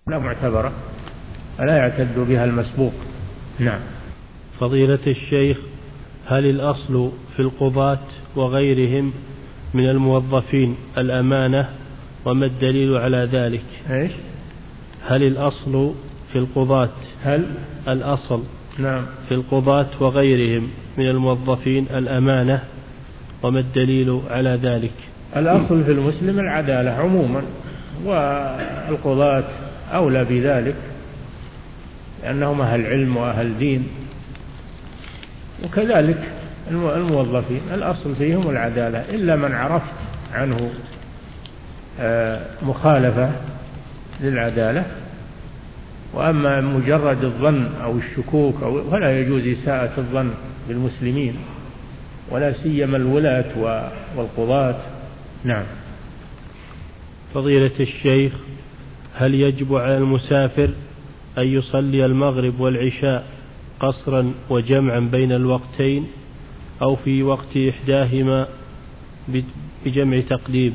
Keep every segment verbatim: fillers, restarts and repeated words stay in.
لا معتبرة فلا يعتد بها المسبوق. نعم. فضيلة الشيخ، هل الأصل في القضاة وغيرهم من الموظفين الأمانة، وما الدليل على ذلك؟ إيش؟ هل الأصل في القضاة هل الأصل نعم في القضاة وغيرهم من الموظفين الأمانة، وما الدليل على ذلك؟ الأصل في المسلم العدالة عموما، والقضاة أولى بذلك لأنهم أهل علم وأهل دين، وكذلك الموظفين الأصل فيهم العدالة، إلا من عرفت عنه مخالفة للعدالة. وأما مجرد الظن أو الشكوك فلا يجوز إساءة الظن بالمسلمين، ولا سيما الولاة والقضاة. نعم. فضيلة الشيخ، هل يجب على المسافر أن يصلي المغرب والعشاء قصرا وجمعا بين الوقتين، أو في وقت إحداهما بجمع تقديم؟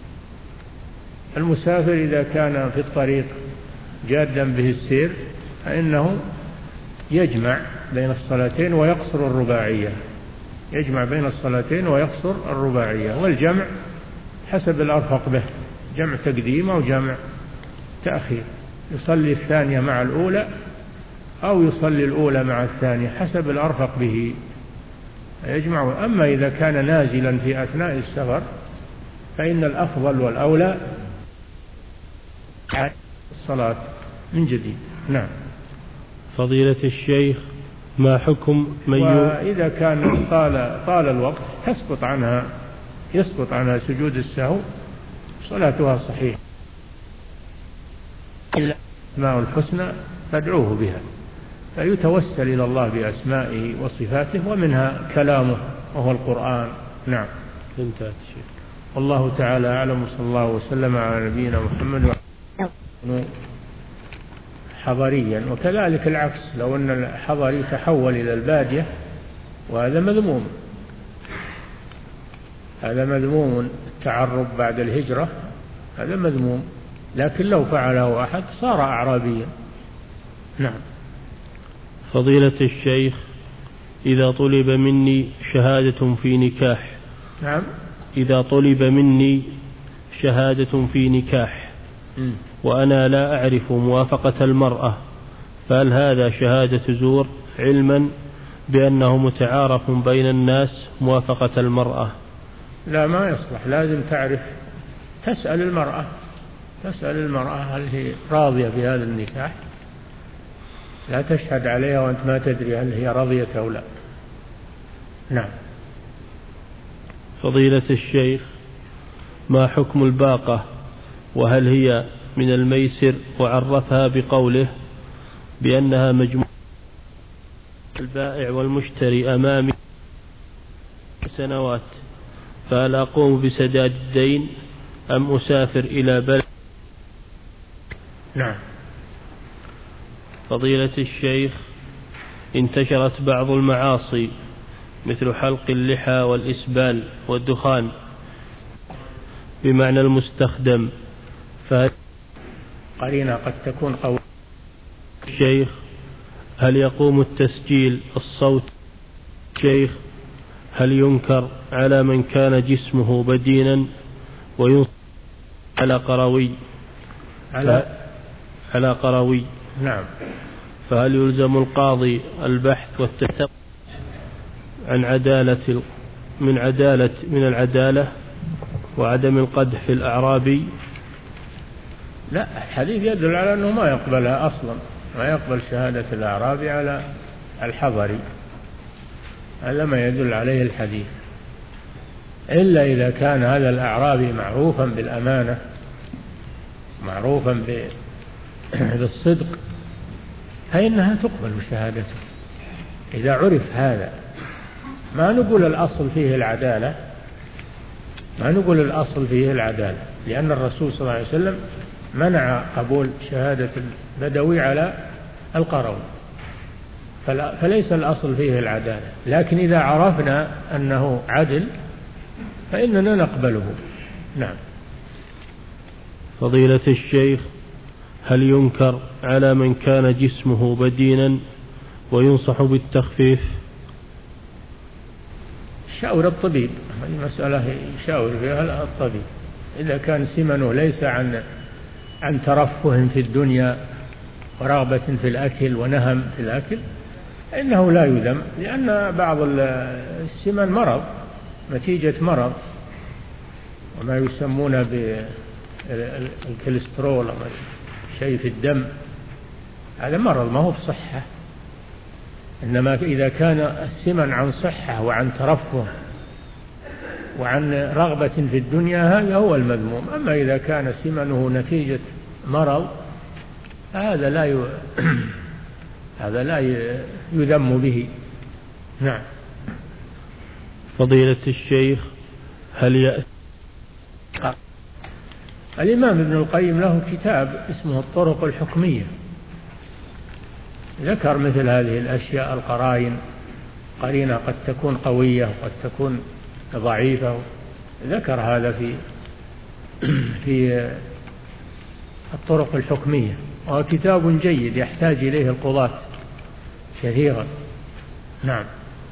المسافر إذا كان في الطريق جادا به السير فإنه يجمع بين الصلاتين ويقصر الرباعية، يجمع بين الصلاتين ويقصر الرباعية، والجمع حسب الأرفق به، جمع تقديم أو جمع تأخير، يصلي الثانية مع الأولى أو يصلي الأولى مع الثانية حسب الأرفق به يجمع. أما إذا كان نازلا في أثناء السفر فإن الأفضل والأولى الصلاة من جديد. نعم. فضيلة الشيخ، ما حكم من وإذا كان طال, طال الوقت تسقط عنها يسقط عنها سجود السهو، صلاتها صحيحة، إلا أسماء الحسنى فادعوه بها، فيتوسل إلى الله بأسمائه وصفاته، ومنها كلامه وهو القرآن. نعم. انتهت الشيخ. والله تعالى أعلم، صلى الله وسلم على نبينا محمد حضريا. وكذلك العكس، لو أن الحضري تحول إلى البادية وهذا مذموم، هذا مذموم، التعرب بعد الهجرة هذا مذموم، لكن لو فعله أحد صار أعرابيا. نعم. فضيلة الشيخ، إذا طلب مني شهادة في نكاح نعم إذا طلب مني شهادة في نكاح م. وأنا لا أعرف موافقة المرأة، فهل هذا شهادة زور، علما بأنه متعارف بين الناس موافقة المرأة؟ لا، ما يصلح، لازم تعرف، تسأل المرأة تسأل المرأة هل هي راضية بهذا النكاح، لا تشهد عليها وأنت ما تدري هل هي راضية أو لا. نعم. فضيلة الشيخ، ما حكم الباقة، وهل هي من الميسر؟ وعرفها بقوله بأنها مجموعة البائع والمشتري أمامي سنوات، فهل أقوم بسداد الدين أم أسافر إلى بلد؟ نعم. فضيلة الشيخ، انتشرت بعض المعاصي مثل حلق اللحى والإسبال والدخان بمعنى المستخدم، فهل قرينة قد تكون قوية. الشيخ، هل يقوم التسجيل الصوت؟ شيخ، هل ينكر على من كان جسمه بدينا وينصر على قروي على على قروي نعم، فهل يلزم القاضي البحث والتثبت عن عدالة من عدالة من العدالة وعدم القدح في الأعرابي؟ لا، الحديث يدل على أنه ما يقبلها أصلا، ما يقبل شهادة الأعرابي على الحضري، هذا ما يدل عليه الحديث، إلا إذا كان هذا الأعرابي معروفا بالأمانة، معروفا بالصدق، فإنها تقبل شهادته إذا عرف هذا. ما نقول الأصل فيه العدالة ما نقول الأصل فيه العدالة لأن الرسول صلى الله عليه وسلم منع قبول شهادة البدوي على القروي، فليس الأصل فيه العدالة، لكن إذا عرفنا أنه عدل فإننا نقبله. نعم. فضيلة الشيخ، هل ينكر على من كان جسمه بدينا وينصح بالتخفيف؟ شاور الطبيب، هذه مسألة يشاور فيها الطبيب. إذا كان سمنه ليس عن عن ترفه في الدنيا ورغبة في الأكل ونهم في الأكل إنه لا يذم، لأن بعض السمن مرض نتيجة مرض، وما يسمونه بالكوليسترول شيء في الدم، هذا مرض ما هو بصحة. إنما إذا كان السمن عن صحة وعن ترفه وعن رغبة في الدنيا هذا هو المذموم. أما إذا كان سمنه نتيجة مرض هذا لا ي... هذا لا يذم به. نعم. فضيلة الشيخ هل يأتي الإمام ابن القيم له كتاب اسمه الطرق الحكمية، ذكر مثل هذه الأشياء، القرائن، قرينة قد تكون قوية وقد تكون ضعيفة، ذكر هذا في في الطرق الحكمية، وهو كتاب جيد يحتاج إليه القضاة كثيرا. نعم.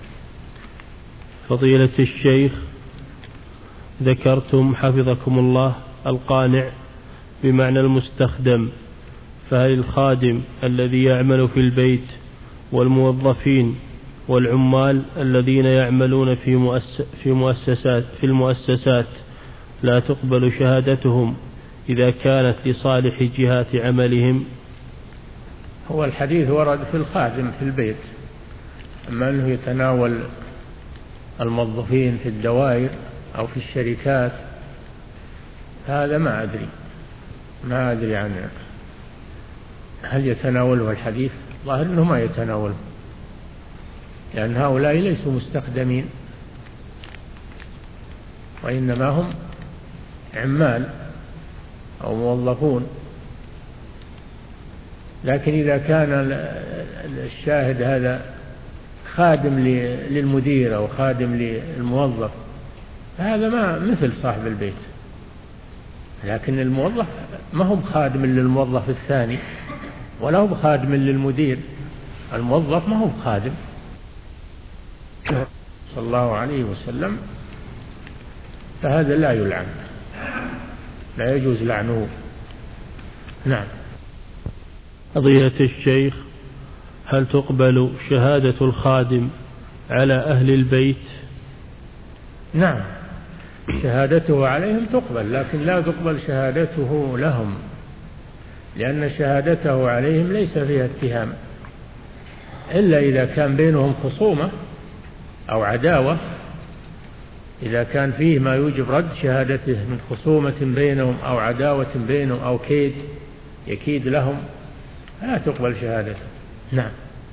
فضيلة الشيخ ذكرتم حفظكم الله القانع بمعنى المستخدم، فهل الخادم الذي يعمل في البيت والموظفين والعمال الذين يعملون في مؤسس في مؤسسات في المؤسسات لا تقبل شهادتهم إذا كانت لصالح جهات عملهم؟ هو الحديث ورد في الخادم في البيت، أما أنه يتناول الموظفين في الدوائر أو في الشركات هذا ما أدري ما أدري عنه، هل يتناوله الحديث؟ ظاهر أنه ما يتناوله، لأن هؤلاء ليسوا مستخدمين وإنما هم عمال أو موظفون. لكن إذا كان الشاهد هذا خادم للمدير أو خادم للموظف هذا ما مثل صاحب البيت، لكن الموظف ما هو خادم للموظف الثاني ولا هو خادم للمدير، الموظف ما هو خادم. صلى الله عليه وسلم، فهذا لا يلعن، لا يجوز لعنه. نعم. فضيلة الشيخ هل تقبل شهادة الخادم على أهل البيت؟ نعم، شهادته عليهم تقبل، لكن لا تقبل شهادته لهم، لأن شهادته عليهم ليس فيها اتهام، إلا إذا كان بينهم خصومة أو عداوة. إذا كان فيه ما يوجب رد شهادته من خصومة بينهم أو عداوة بينهم أو كيد يكيد لهم لا تقبل شهادته. نعم.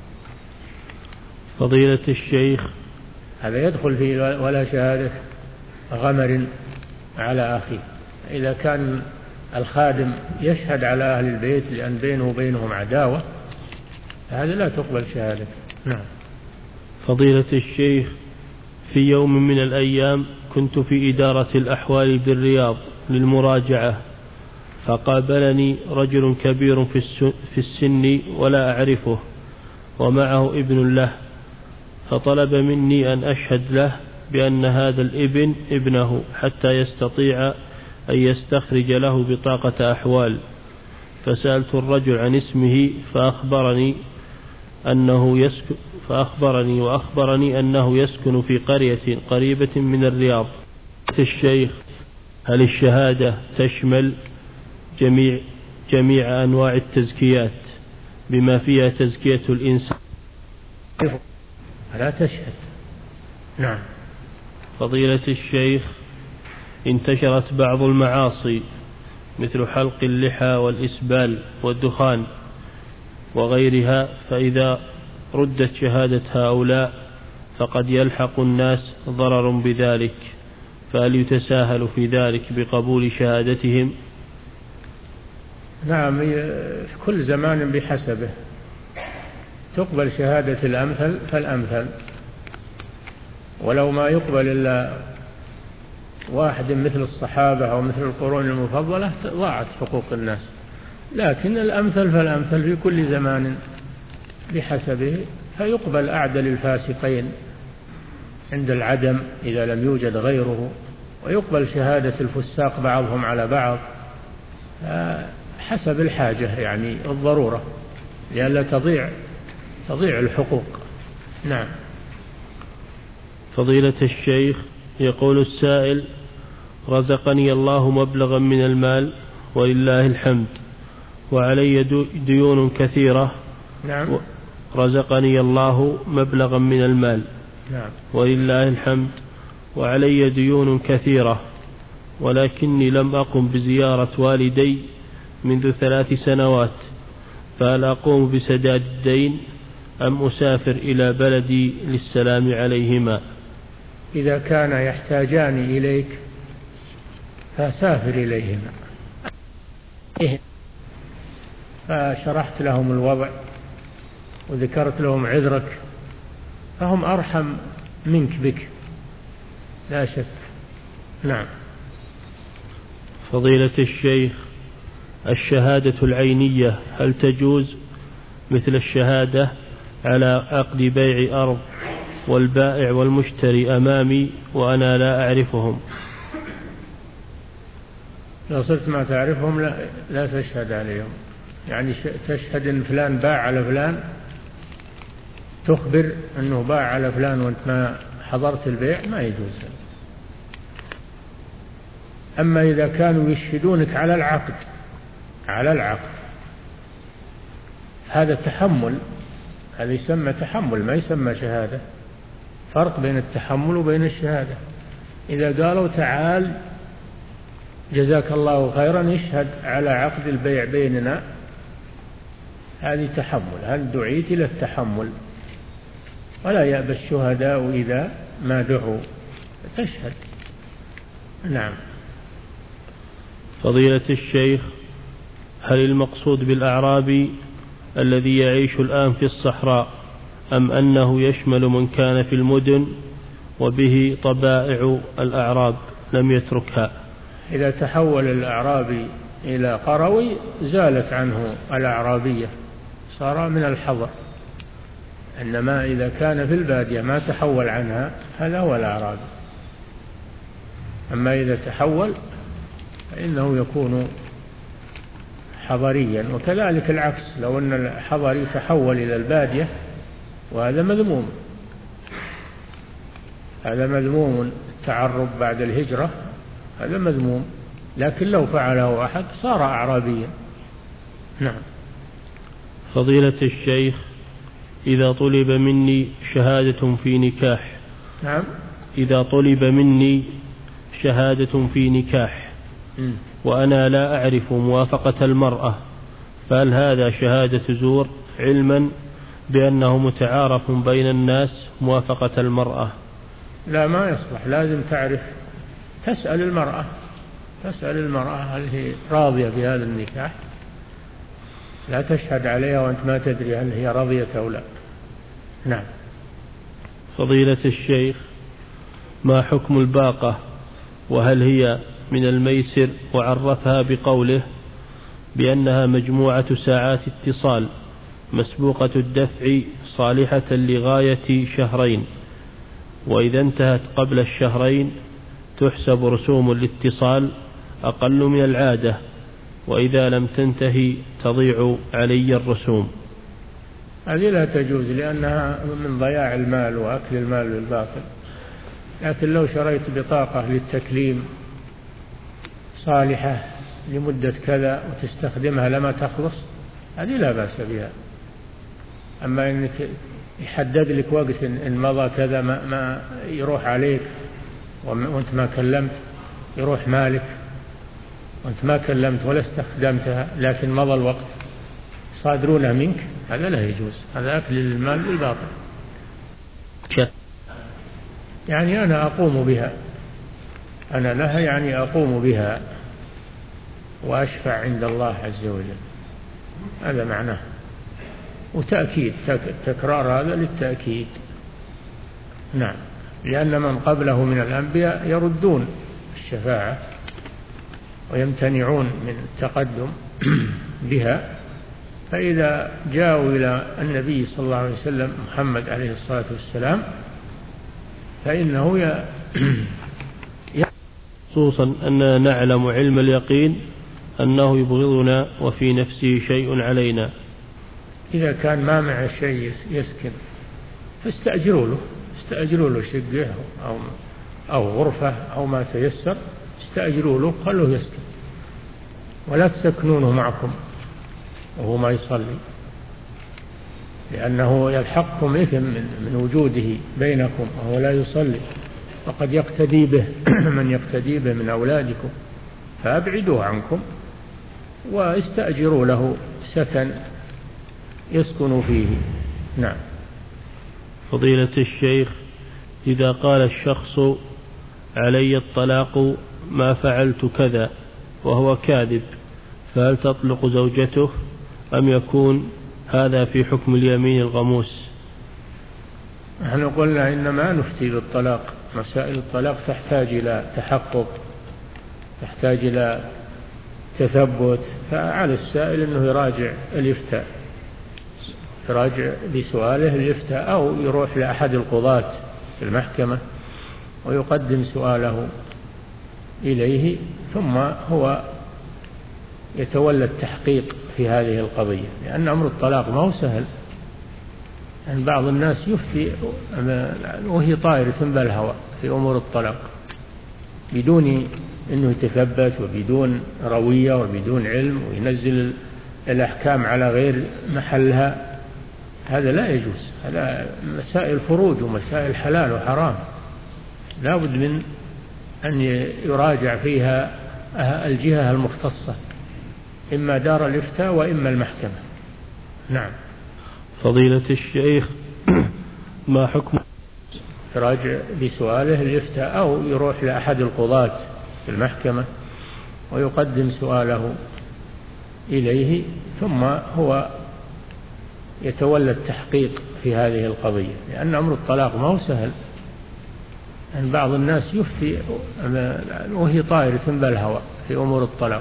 فضيلة الشيخ هذا يدخل في ولا شهادة غمر على أخيه. إذا كان الخادم يشهد على أهل البيت لأن بينه وبينهم عداوة هذا لا تقبل شهادته. نعم. فضيلة الشيخ في يوم من الأيام كنت في إدارة الأحوال بالرياض للمراجعة، فقابلني رجل كبير في السن ولا أعرفه ومعه ابن له، فطلب مني أن أشهد له بأن هذا الابن ابنه حتى يستطيع أن يستخرج له بطاقة أحوال. فسألت الرجل عن اسمه فأخبرني أنه يسكن فأخبرني وأخبرني أنه يسكن في قرية قريبة من الرياض. الشيخ هل الشهادة تشمل جميع جميع أنواع التزكيات بما فيها تزكية الإنسان؟ لا تشهد. نعم. فضيلة الشيخ انتشرت بعض المعاصي مثل حلق اللحى والإسبال والدخان وغيرها، فإذا ردت شهادة هؤلاء فقد يلحق الناس ضرر بذلك، فهل يتساهل في ذلك بقبول شهادتهم؟ نعم، كل زمان بحسبه، تقبل شهادة الأمثل فالأمثل، ولو ما يقبل إلا واحد مثل الصحابة أو مثل القرون المفضلة ضاعت حقوق الناس، لكن الأمثل فالأمثل في كل زمان بحسبه، فيقبل أعدل الفاسقين عند العدم إذا لم يوجد غيره، ويقبل شهادة الفساق بعضهم على بعض حسب الحاجة، يعني الضرورة، لئلا تضيع تضيع الحقوق. نعم. فضيلة الشيخ، يقول السائل: رزقني الله مبلغا من المال ولله الحمد، وعلي ديون كثيرة. نعم. رزقني الله مبلغا من المال. نعم. ولله الحمد، وعلي ديون كثيرة، ولكني لم أقم بزيارة والدي منذ ثلاث سنوات، فهل أقوم بسداد الدين أم أسافر إلى بلدي للسلام عليهما؟ إذا كان يحتاجان إليك فسافر إليهما، فشرحت لهم الوضع وذكرت لهم عذرك، فهم أرحم منك بك لا شك. نعم. فضيلة الشيخ، الشهادة العينية هل تجوز مثل الشهادة على عقد بيع أرض والبائع والمشتري أمامي وأنا لا أعرفهم؟ لو صرت ما تعرفهم لا, لا تشهد عليهم، يعني تشهد أن فلان باع على فلان، تخبر أنه باع على فلان وأنت ما حضرت البيع، ما يجوز. أما إذا كانوا يشهدونك على العقد على العقد هذا تحمل، هذا يسمى تحمل ما يسمى شهادة. فرق بين التحمل وبين الشهادة. إذا قالوا تعال جزاك الله خيرا اشهد على عقد البيع بيننا، هذه تحمل، هل دعيت إلى التحمل، ولا يأبى الشهداء إذا ما دعوا تشهد. نعم. فضيلة الشيخ، هل المقصود بالأعرابي الذي يعيش الآن في الصحراء أم أنه يشمل من كان في المدن وبه طبائع الأعراب لم يتركها؟ إذا تحول الأعرابي إلى قروي زالت عنه الأعرابية، صار من الحضر. إنما إذا كان في البادية ما تحول عنها هذا هو الأعرابي. أما إذا تحول فإنه يكون حضريا، وكذلك العكس، لو أن الحضري تحول إلى البادية وهذا مذموم، هذا مذموم، التعرب بعد الهجرة هذا مذموم، لكن لو فعله أحد صار أعرابيا. نعم. فضيلة الشيخ، إذا طلب مني شهادة في نكاح نعم إذا طلب مني شهادة في نكاح م. وأنا لا أعرف موافقة المرأة، فهل هذا شهادة زور علما بأنه متعارف بين الناس موافقة المرأة؟ لا، ما يصلح، لازم تعرف، تسأل المرأة تسأل المرأة هل هي راضية بهذا النكاح، لا تشهد عليها وأنت ما تدري هل هي راضية أو لا. نعم. فضيلة الشيخ، ما حكم الباقة، وهل هي من الميسر؟ وعرفها بقوله بأنها مجموعة ساعات اتصال مسبوقة الدفع صالحة لغاية شهرين، وإذا انتهت قبل الشهرين تحسب رسوم الاتصال أقل من العادة، وإذا لم تنتهي تضيع علي الرسوم. هذه لا تجوز لأنها من ضياع المال وأكل المال بالباطل. لكن لو شريت بطاقة للتكليم صالحة لمدة كذا وتستخدمها لما تخلص، هذه لا بأس بها. أما إنك يحدد لك وقت إن مضى كذا ما, ما يروح عليك وأنت ما كلمت، يروح مالك وأنت ما كلمت ولا استخدمتها، لكن مضى الوقت صادرونها منك، هذا لا يجوز، هذا أكل المال بالباطل. يعني أنا أقوم بها، أنا لها يعني أقوم بها وأشفع عند الله عز وجل، هذا معناه. وتأكيد، تكرار هذا للتأكيد. نعم. لأن من قبله من الأنبياء يردون الشفاعة ويمتنعون من التقدم بها، فإذا جاءوا إلى النبي صلى الله عليه وسلم محمد عليه الصلاة والسلام فإنه ي... خصوصا أننا نعلم علم اليقين أنه يبغضنا وفي نفسه شيء علينا. إذا كان ما مع شيء يسكن فاستأجروا له استأجروا له شقة أو أو غرفة أو ما تيسر، استأجروا له خلوه يسكن، ولا تسكنونه معكم وهو ما يصلي، لأنه يلحقكم إثم من وجوده بينكم وهو لا يصلي، وقد يقتدي به من يقتدي به من أولادكم، فأبعدوه عنكم واستأجروا له سكن يسكن فيه. نعم. فضيلة الشيخ، إذا قال الشخص علي الطلاق ما فعلت كذا وهو كاذب، فهل تطلق زوجته أم يكون هذا في حكم اليمين الغموس؟ نحن قلنا إنما نفتي بالطلاق، مسائل الطلاق تحتاج إلى تحقق، تحتاج إلى تثبت، فعلى السائل أنه يراجع الإفتاء، يراجع بسؤاله الإفتاء أو يروح لأحد القضاة في المحكمة ويقدم سؤاله إليه، ثم هو يتولى التحقيق في هذه القضية، لأن أمر الطلاق ما هو سهل. يعني بعض الناس يفتي وهي طائرة بالهواء في أمور الطلاق بدون أنه يتثبت وبدون روية وبدون علم، وينزل الأحكام على غير محلها، هذا لا يجوز. هذا مسائل فروج ومسائل حلال وحرام، لا بد من أن يراجع فيها الجهة المختصة، إما دار الإفتاء وإما المحكمة. نعم. فضيلة الشيخ، ما حكم يراجع بسؤاله الإفتاء أو يروح لأحد القضاة في المحكمة ويقدم سؤاله إليه، ثم هو يتولى التحقيق في هذه القضية، لأن أمر الطلاق ما هو سهل. يعني بعض الناس يفتي وهي طائرة بالهواء في أمور الطلاق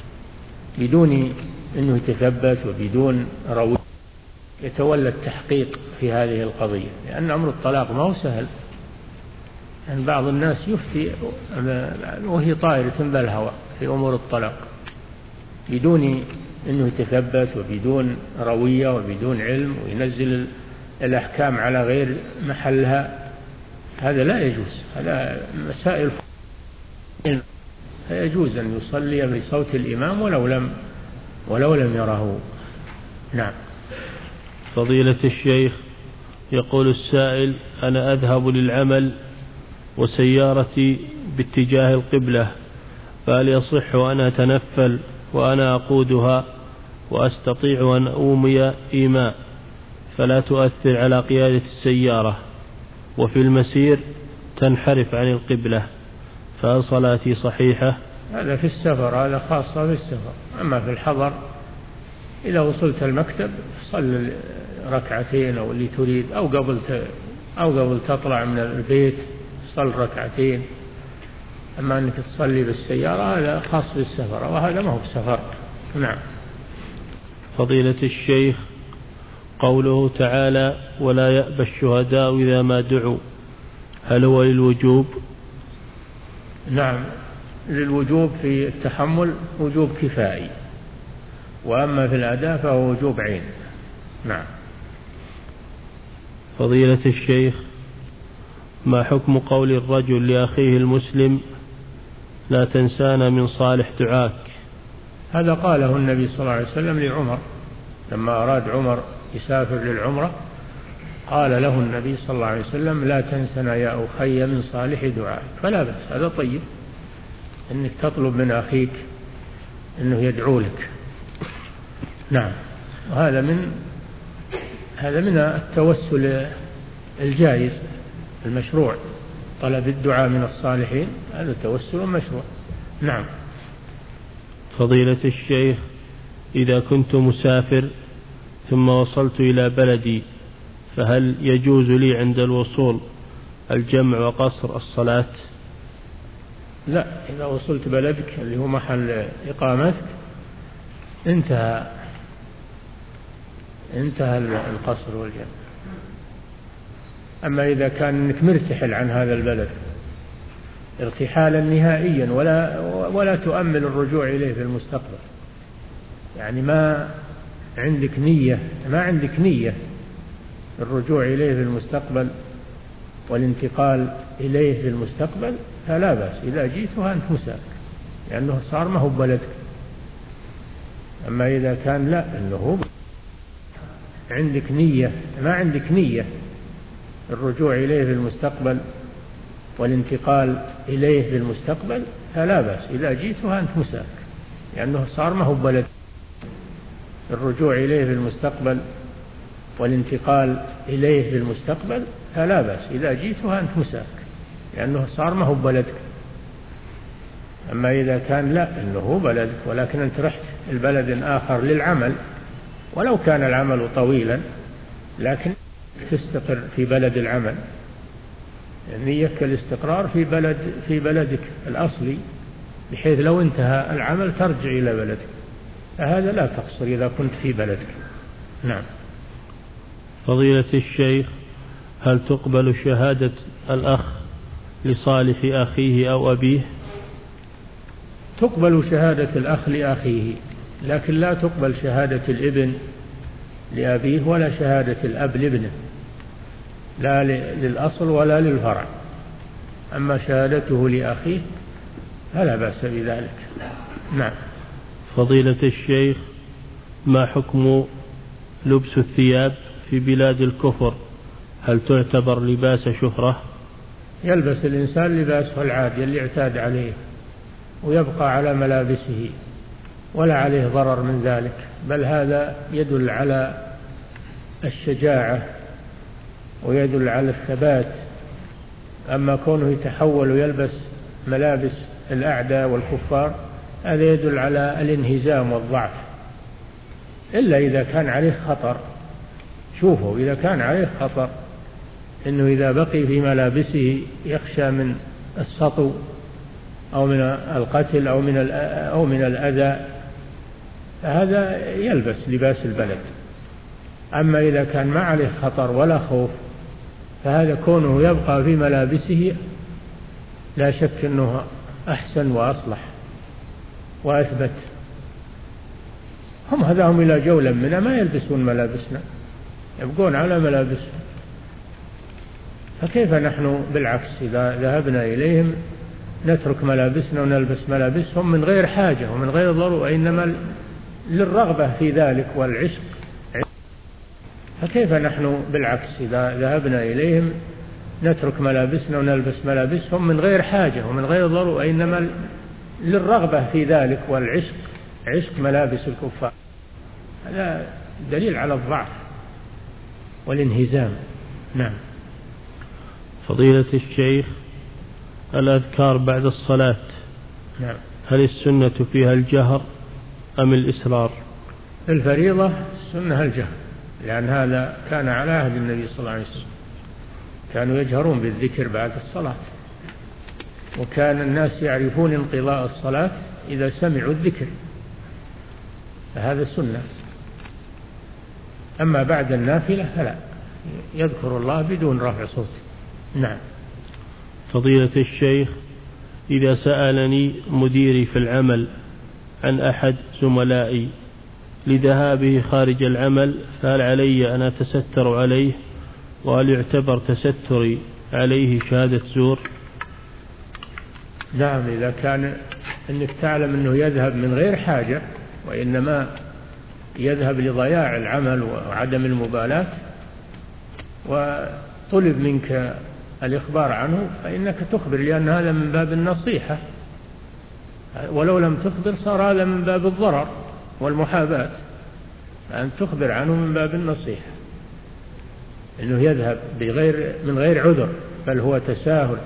بدون أنه يتثبت وبدون روي، يتولى التحقيق في هذه القضية، لأن أمر الطلاق ما هو سهل. يعني بعض الناس يفتي وهي طائرة بالهواء في أمور الطلاق بدون أنه يتثبت وبدون روية وبدون علم، وينزل الأحكام على غير محلها، هذا لا يجوز. هذا مسائل فيجوز أن يصلي بصوت الإمام ولو لم ولو لم يره. نعم. فضيلة الشيخ، يقول السائل: أنا أذهب للعمل وسيارتي باتجاه القبلة، فهل يصح أن أتنفل وأنا أقودها وأستطيع أن أومي إيماء فلا تؤثر على قيادة السيارة، وفي المسير تنحرف عن القبلة، فهل صلاتي صحيحة؟ هذا في السفر، هذا خاصة في السفر. أما في الحضر إذا وصلت المكتب صل ركعتين أو اللي تريد، أو قبل أو قبل تطلع من البيت صل ركعتين. أما أنك تصلي بالسيارة هذا خاص بالسفر، وهذا ما هو بسفر. نعم. فضيلة الشيخ، قوله تعالى: ولا يأبى الشهداء إذا ما دعوا، هل هو للوجوب؟ نعم، للوجوب في التحمل وجوب كفائي، وأما في الأداء فهو وجوب عين. نعم. فضيلة الشيخ، ما حكم قول الرجل لأخيه المسلم: لا تنسانا من صالح دعاك؟ هذا قاله النبي صلى الله عليه وسلم لعمر لما أراد عمر يسافر للعمرة، قال له النبي صلى الله عليه وسلم: لا تنسنا يا أخي من صالح دعائك. فلا بأس، هذا طيب أنك تطلب من أخيك أنه يدعو لك. نعم. وهذا من هذا من التوسل الجائز المشروع، طلب الدعاء من الصالحين هذا توسل مشروع. نعم. فضيلة الشيخ، إذا كنت مسافر ثم وصلت إلى بلدي، فهل يجوز لي عند الوصول الجمع وقصر الصلاة؟ لا، إذا وصلت بلدك اللي هو محل إقامتك انتهى انتهى القصر والجمع. أما إذا كان أنك مرتحل عن هذا البلد ارتحالا نهائيا ولا ولا تؤمل الرجوع إليه في المستقبل، يعني ما عندك نية ما عندك نية الرجوع إليه في المستقبل والانتقال إليه في المستقبل، فلا بأس إذا جئتها أنت مسافر، لأنه صار ما هو بلدك. أما إذا كان لا، أنه عندك نية ما عندك نية الرجوع إليه في المستقبل والانتقال إليه في المستقبل، فلا بأس إذا جئتها أنت مسافر، لأنه صار ما هو بلدك. الرجوع إليه في المستقبل والانتقال إليه في المستقبل، فلا بأس إذا جئتها أنت مسافر، لأنه صار ما هو بلدك. أما إذا كان لا، أنه بلدك ولكن أنت رحت البلد آخر للعمل، ولو كان العمل طويلا لكن تستقر في بلد العمل، نيتك الاستقرار في بلد في بلدك الأصلي، بحيث لو انتهى العمل ترجع إلى بلدك، فهذا لا تقصر إذا كنت في بلدك. نعم. فضيلة الشيخ، هل تقبل شهادة الأخ لصالح أخيه أو أبيه؟ تقبل شهادة الأخ لأخيه، لكن لا تقبل شهادة الابن لأبيه ولا شهادة الأب لابنه، لا للأصل ولا للفرع. أما شهادته لأخيه فلا بأس بذلك. نعم. فضيلة الشيخ، ما حكم لبس الثياب في بلاد الكفر؟ هل تعتبر لباس شهرة؟ يلبس الإنسان لباسه العادي اللي اعتاد عليه ويبقى على ملابسه، ولا عليه ضرر من ذلك، بل هذا يدل على الشجاعة ويدل على الثبات. أما كونه يتحول ويلبس ملابس الأعداء والكفار، هذا يدل على الانهزام والضعف، إلا إذا كان عليه خطر. شوفوا، إذا كان عليه خطر إنه إذا بقي في ملابسه يخشى من السطو أو من القتل أو من أو من الأذى، هذا يلبس لباس البلد. أما إذا كان ما عليه خطر ولا خوف، فهذا كونه يبقى في ملابسه لا شك أنه أحسن وأصلح وأثبت. هم هذاهم إلى جولا منا ما يلبسون ملابسنا، يبقون على ملابسهم. فكيف نحن بالعكس إذا ذهبنا إليهم نترك ملابسنا ونلبس ملابسهم من غير حاجة ومن غير ضرورة، إنما للرغبة في ذلك والعشق. فكيف نحن بالعكس إذا ذهبنا إليهم نترك ملابسنا ونلبس ملابسهم من غير حاجة ومن غير ضرورة، إنما للرغبة في ذلك والعشق، عشق ملابس الكفار. هذا دليل على الضعف والانهزام. نعم. فضيلة الشيخ، الأذكار بعد الصلاة، نعم، هل السنة فيها الجهر أم الإسرار؟ الفريضة السنة الجهر، لأن هذا كان على عهد النبي صلى الله عليه وسلم، كانوا يجهرون بالذكر بعد الصلاة، وكان الناس يعرفون انقضاء الصلاة إذا سمعوا الذكر، فهذا السنة. أما بعد النافلة فلا، يذكر الله بدون رفع صوت. نعم. فضيلة الشيخ، إذا سألني مديري في العمل عن أحد زملائي لذهابه خارج العمل، فهل علي أن أتستر عليه؟ وهل يعتبر تستري عليه شهادة زور؟ نعم، إذا كان أنك تعلم أنه يذهب من غير حاجة وإنما يذهب لضياع العمل وعدم المبالاة وطلب منك الإخبار عنه، فإنك تخبر، لأن هذا من باب النصيحة، ولو لم تخبر صار هذا من باب الضرر والمحاباة. أن تخبر عنه من باب النصيحة، أنه يذهب بغير من غير عذر، بل هو تساهل.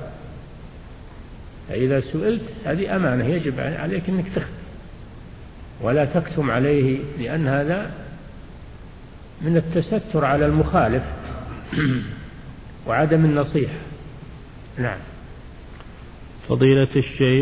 فإذا سئلت هذه أمانة يجب عليك أنك تخبر ولا تكتم عليه، لأن هذا من التستر على المخالف وعدم النصيحة. نعم. فضيلة الشيخ،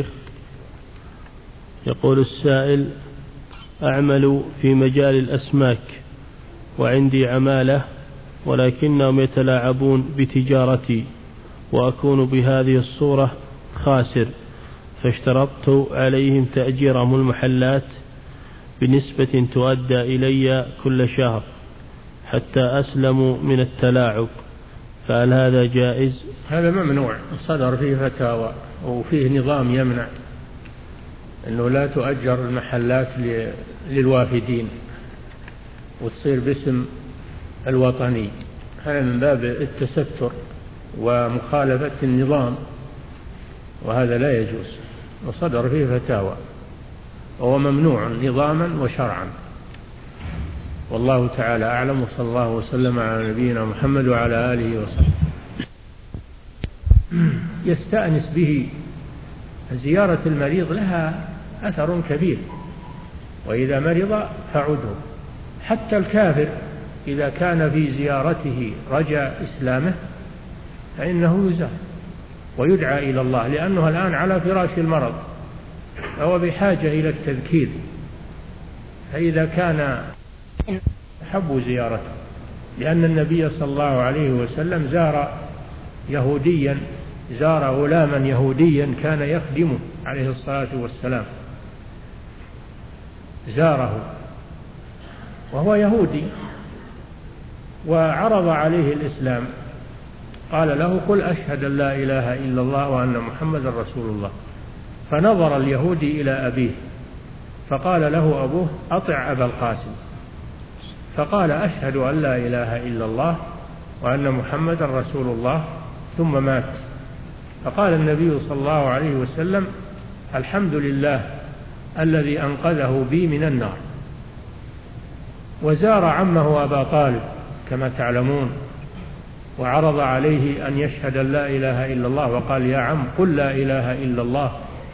يقول السائل: أعمل في مجال الأسماك، وعندي عمالة ولكنهم يتلاعبون بتجارتي وأكون بهذه الصورة خاسر، فاشترطت عليهم تأجيرهم المحلات بنسبة تؤدى إلي كل شهر حتى أسلموا من التلاعب، فهل هذا جائز؟ هذا ممنوع، صدر فيه فتاوى وفيه نظام يمنع أنه لا تؤجر المحلات للوافدين وتصير باسم الوطني، هذا من باب التستر ومخالفة النظام، وهذا لا يجوز، وصدر فيه فتاوى، وهو ممنوع نظاما وشرعا. والله تعالى أعلم، وصلى الله وسلم على نبينا محمد وعلى آله وصحبه. يستأنس به. زيارة المريض لها أثر كبير، وإذا مرض فعده. حتى الكافر إذا كان في زيارته رجاء إسلامه فإنه يزار ويدعى إلى الله، لأنه الآن على فراش المرض فهو بحاجة إلى التذكير، فإذا كان أحب زيارته، لأن النبي صلى الله عليه وسلم زار يهوديا، زار غلاما يهوديا كان يخدمه عليه الصلاة والسلام، زاره وهو يهودي وعرض عليه الإسلام، قال له قل أشهد أن لا إله إلا الله وأن محمد رسول الله، فنظر اليهودي إلى أبيه فقال له أبوه أطع أبا القاسم، فقال أشهد أن لا إله إلا الله وأن محمد رسول الله، ثم مات. فقال النبي صلى الله عليه وسلم الحمد لله الذي أنقذه بي من النار. وزار عمه أبا طالب كما تعلمون، وعرض عليه أن يشهد أن لا إله إلا الله، وقال يا عم قل لا إله إلا الله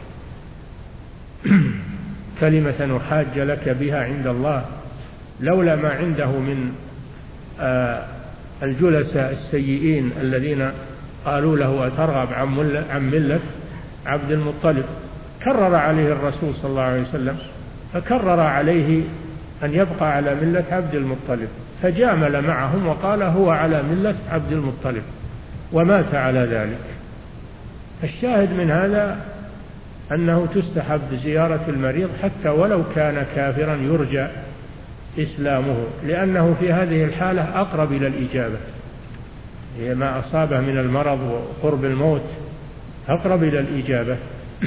كلمة أحاج لك بها عند الله، لولا ما عنده من الجلساء السيئين الذين قالوا له أترغب عن ملة عبد المطلب. كرر عليه الرسول صلى الله عليه وسلم، فكرر عليه أن يبقى على ملة عبد المطلب، فجامل معهم وقال هو على ملة عبد المطلب، ومات على ذلك. الشاهد من هذا أنه تستحب زيارة المريض حتى ولو كان كافرا يرجى إسلامه، لأنه في هذه الحالة أقرب إلى الإجابة، هي ما أصابه من المرض وقرب الموت أقرب إلى الإجابة.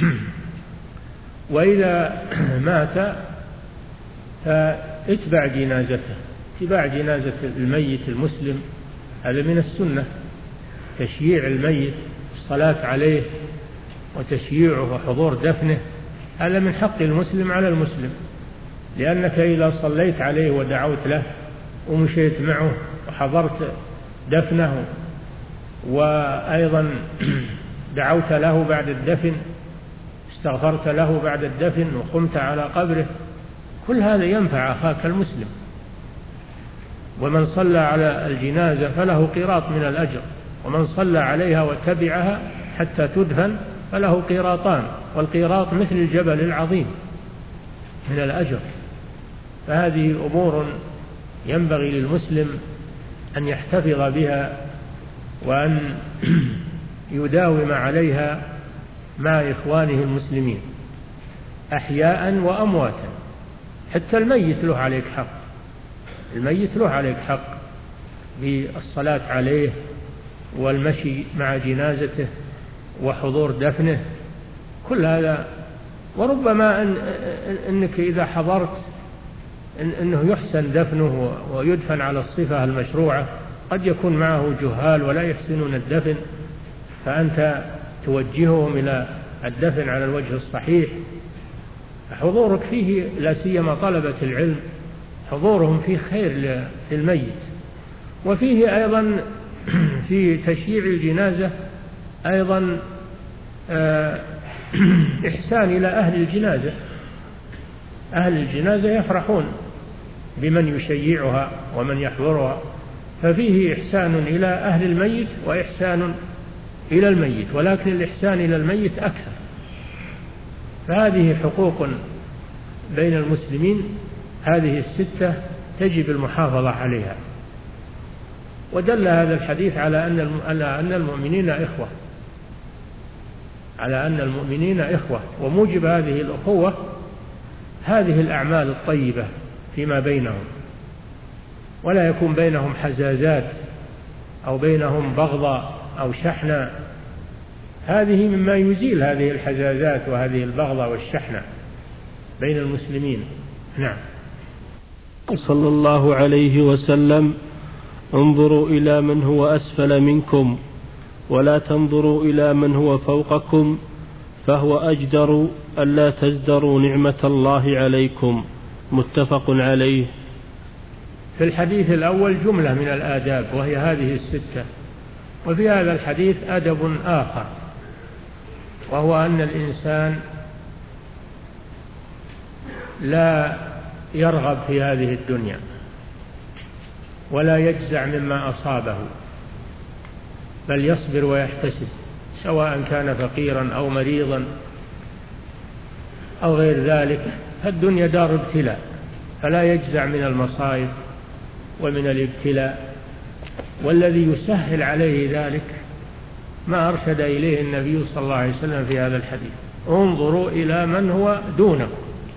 وإذا مات فاتبع جنازته، اتباع جنازة الميت المسلم هذا من السنة، تشييع الميت، الصلاة عليه وتشييعه وحضور دفنه، هذا من حق المسلم على المسلم، لأنك إذا صليت عليه ودعوت له ومشيت معه وحضرت دفنه وأيضا دعوت له بعد الدفن، استغفرت له بعد الدفن وقمت على قبره، كل هذا ينفع أخاك المسلم. ومن صلى على الجنازة فله قيراط من الأجر، ومن صلى عليها وتبعها حتى تدفن فله قيراطان، والقيراط مثل الجبل العظيم من الأجر. فهذه أمور ينبغي للمسلم أن يحتفظ بها وأن يداوم عليها مع إخوانه المسلمين أحياء وأمواتا. حتى الميت له عليك حق، الميت له عليك حق بالصلاة عليه والمشي مع جنازته وحضور دفنه، كل هذا. وربما أن أنك إذا حضرت إن أنه يحسن دفنه ويدفن على الصفة المشروعة، قد يكون معه جهال ولا يحسنون الدفن، فأنت توجههم إلى الدفن على الوجه الصحيح. حضورك فيه لا سيما طلبة العلم حضورهم فيه خير للميت. وفيه أيضا في تشييع الجنازة أيضا إحسان إلى أهل الجنازة، أهل الجنازة يفرحون بمن يشيعها ومن يحضرها، ففيه إحسان إلى أهل الميت وإحسان إلى الميت، ولكن الإحسان إلى الميت أكثر. فهذه حقوق بين المسلمين، هذه الستة تجب المحافظة عليها. ودل هذا الحديث على أن المؤمنين إخوة على أن المؤمنين إخوة وموجب هذه الأخوة هذه الأعمال الطيبة فيما بينهم، ولا يكون بينهم حزازات أو بينهم بغضاء أو شحنة. هذه مما يزيل هذه الحزازات وهذه البغضاء والشحنة بين المسلمين. نعم. صلى الله عليه وسلم: انظروا إلى من هو أسفل منكم ولا تنظروا إلى من هو فوقكم فهو أجدر ألا تزدروا نعمة الله عليكم. متفق عليه. في الحديث الأول جملة من الآداب وهي هذه الستة، وفي هذا الحديث أدب آخر وهو أن الإنسان لا يرغب في هذه الدنيا ولا يجزع مما أصابه، بل يصبر ويحتسب سواء كان فقيرا أو مريضا أو غير ذلك. فالدنيا دار ابتلاء، فلا يجزع من المصائب ومن الابتلاء. والذي يسهل عليه ذلك ما أرشد إليه النبي صلى الله عليه وسلم في هذا الحديث: انظروا إلى من هو دونكم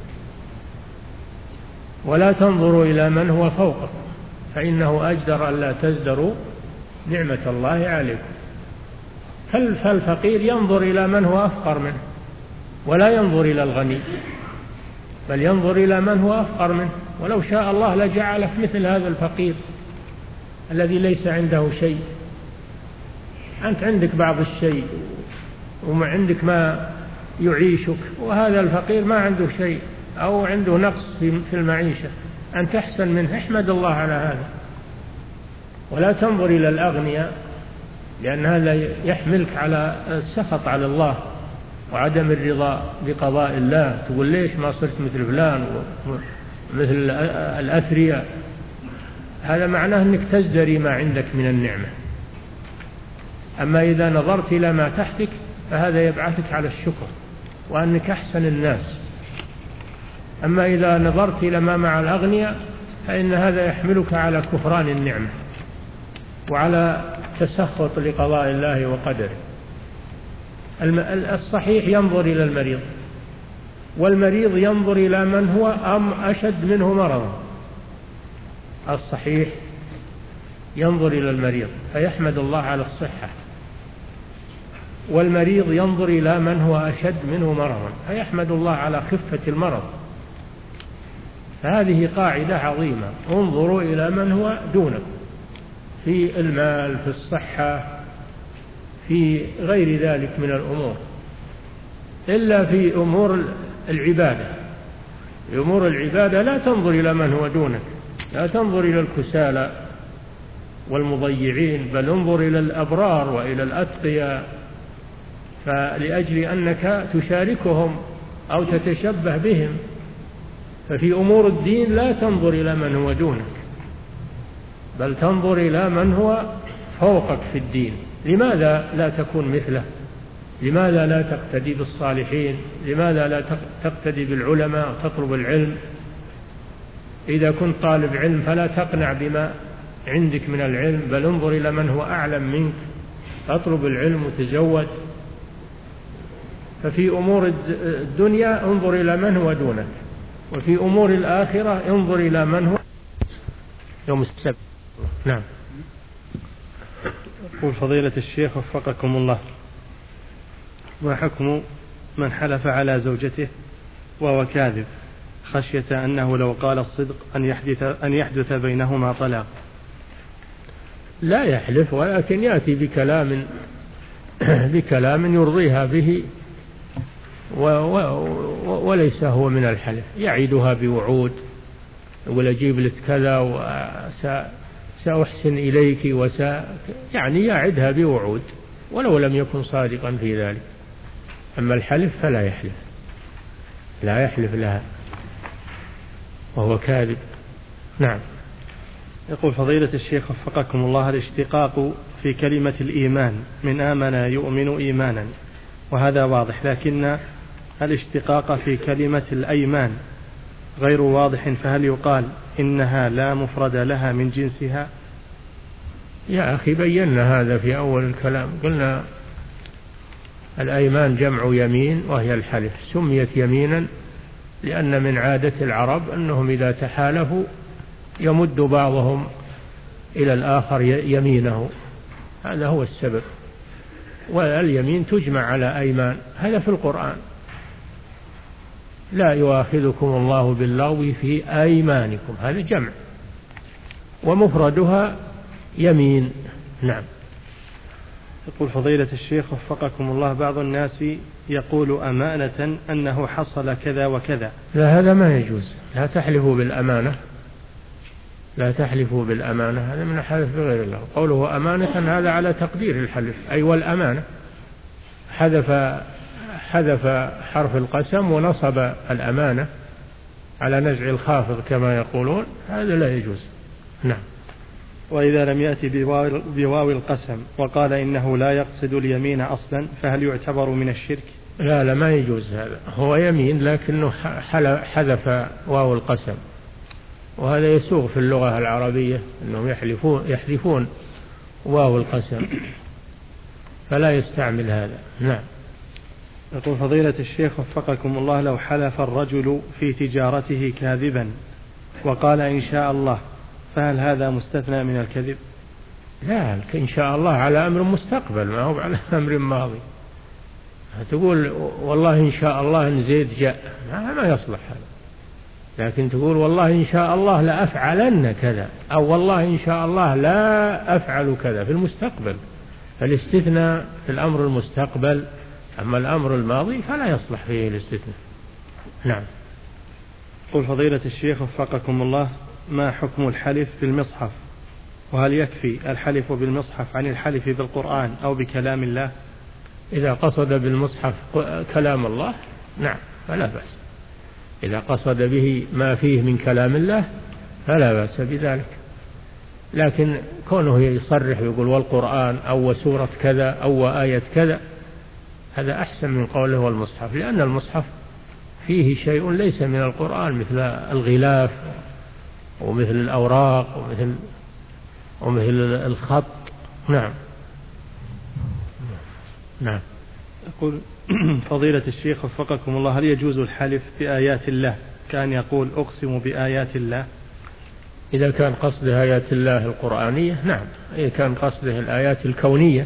ولا تنظروا إلى من هو فوقكم فإنه أجدر ألا تزدروا نعمة الله عليكم. فالفقير ينظر إلى من هو أفقر منه ولا ينظر إلى الغني، بل ينظر إلى من هو أفقر منه. ولو شاء الله لجعلك مثل هذا الفقير الذي ليس عنده شيء. أنت عندك بعض الشيء وما عندك ما يعيشك، وهذا الفقير ما عنده شيء أو عنده نقص في المعيشة، أن تحسن منه. احمد الله على هذا ولا تنظر إلى الأغنياء، لأن هذا يحملك على السخط على الله وعدم الرضا بقضاء الله. تقول ليش ما صرت مثل فلان ومثل الأثرياء؟ هذا معناه أنك تزدري ما عندك من النعمة. أما إذا نظرت إلى ما تحتك فهذا يبعثك على الشكر وأنك أحسن الناس. أما إذا نظرت إلى ما مع الأغنياء فإن هذا يحملك على كفران النعمة وعلى تسخط لقضاء الله وقدره. الصحيح ينظر إلى المريض، والمريض ينظر إلى من هو أم أشد منه مرضا. الصحيح ينظر إلى المريض فيحمد الله على الصحة، والمريض ينظر إلى من هو أشد منه مرضا فيحمد الله على خفة المرض. فهذه قاعدة عظيمة: انظروا إلى من هو دونكم في المال، في الصحة، في غير ذلك من الأمور، إلا في أمور العبادة. في أمور العبادة لا تنظر إلى من هو دونك، لا تنظر إلى الكسالى والمضيعين، بل انظر إلى الأبرار وإلى الأتقياء، فلأجل أنك تشاركهم أو تتشبه بهم. ففي أمور الدين لا تنظر إلى من هو دونك، بل تنظر إلى من هو فوقك في الدين. لماذا لا تكون مثله؟ لماذا لا تقتدي بالصالحين؟ لماذا لا تقتدي بالعلماء وتطلب العلم؟ إذا كنت طالب علم فلا تقنع بما عندك من العلم، بل انظر إلى من هو أعلم منك، اطلب العلم وتزود. ففي أمور الدنيا انظر إلى من هو دونك، وفي أمور الآخرة انظر إلى من هو يوم السبت. نعم. يقول فضيلة الشيخ وفقكم الله: ما حكم من حلف على زوجته وهو كاذب خشية أنه لو قال الصدق أن يحدث, أن يحدث بينهما طلاق؟ لا يحلف، ولكن يأتي بكلام بكلام يرضيها به و و وليس هو من الحلف. يعيدها بوعود، يقول أجيب لك كذا وسأحسن إليك وس يعني يعدها بوعود ولو لم يكن صادقا في ذلك. أما الحلف فلا يحلف، لا يحلف لها وهو كاذب. نعم. يقول فضيلة الشيخ وفقكم الله: الاشتقاق في كلمة الإيمان من آمن يؤمن إيمانا، وهذا واضح، لكن الاشتقاق في كلمة الأيمان غير واضح، فهل يقال إنها لا مفرد لها من جنسها؟ يا أخي بينا هذا في أول الكلام، قلنا الأيمان جمع يمين وهي الحلف، سميت يمينا لأن من عادة العرب أنهم إذا تحالفوا يمد بعضهم إلى الآخر يمينه، هذا هو السبب. واليمين تجمع على أيمان، هذا في القرآن، لا يؤاخذكم الله باللغو في أيمانكم، هذا جمع، ومفردها يمين. نعم. يقول فضيلة الشيخ وفقكم الله، بعض الناس يقول أمانة أنه حصل كذا وكذا. لا، هذا ما يجوز، لا تحلفوا بالأمانة، لا تحلفوا بالأمانة، هذا من الحلف بغير الله. قوله أمانة هذا على تقدير الحلف، أي والأمانة، حذف حذف حرف القسم ونصب الأمانة على نزع الخافض كما يقولون، هذا لا يجوز. نعم. وإذا لم يأتي بواو القسم وقال إنه لا يقصد اليمين أصلا، فهل يعتبر من الشرك؟ لا لا، ما يجوز، هذا هو يمين لكنه حذف واو القسم، وهذا يسوغ في اللغة العربية أنهم يحلفون يحذفون واو القسم، فلا يستعمل هذا. نعم. يقول فضيلة الشيخ وفقكم الله، لو حلف الرجل في تجارته كاذبا وقال إن شاء الله، فهل هذا مستثنى من الكذب؟ لا، إن شاء الله على أمر مستقبل، ما هو على أمر ماضي. تقول والله إن شاء الله إن زيد جاء، ما يصلح هذا، لكن تقول والله إن شاء الله لا أفعلن كذا، أو والله إن شاء الله لا أفعل كذا في المستقبل، فالاستثناء في الأمر المستقبل، أما الأمر الماضي فلا يصلح فيه الاستثناء. نعم. قل فضيلة الشيخ وفقكم الله، ما حكم الحلف بالمصحف؟ وهل يكفي الحلف بالمصحف عن الحلف بالقرآن أو بكلام الله؟ إذا قصد بالمصحف كلام الله نعم فلا بأس، إذا قصد به ما فيه من كلام الله فلا بأس بذلك، لكن كونه يصرح ويقول والقرآن أو سورة كذا أو آية كذا، هذا أحسن من قوله والمصحف، لأن المصحف فيه شيء ليس من القرآن، مثل الغلاف ومثل الأوراق ومثل ومثل الخط. نعم. نعم. يقول فضيلة الشيخ وفقكم الله، هل يجوز الحلف بآيات الله كان يقول أقسم بآيات الله؟ إذا كان قصده آيات الله القرآنية نعم، إذا كان قصده الآيات الكونية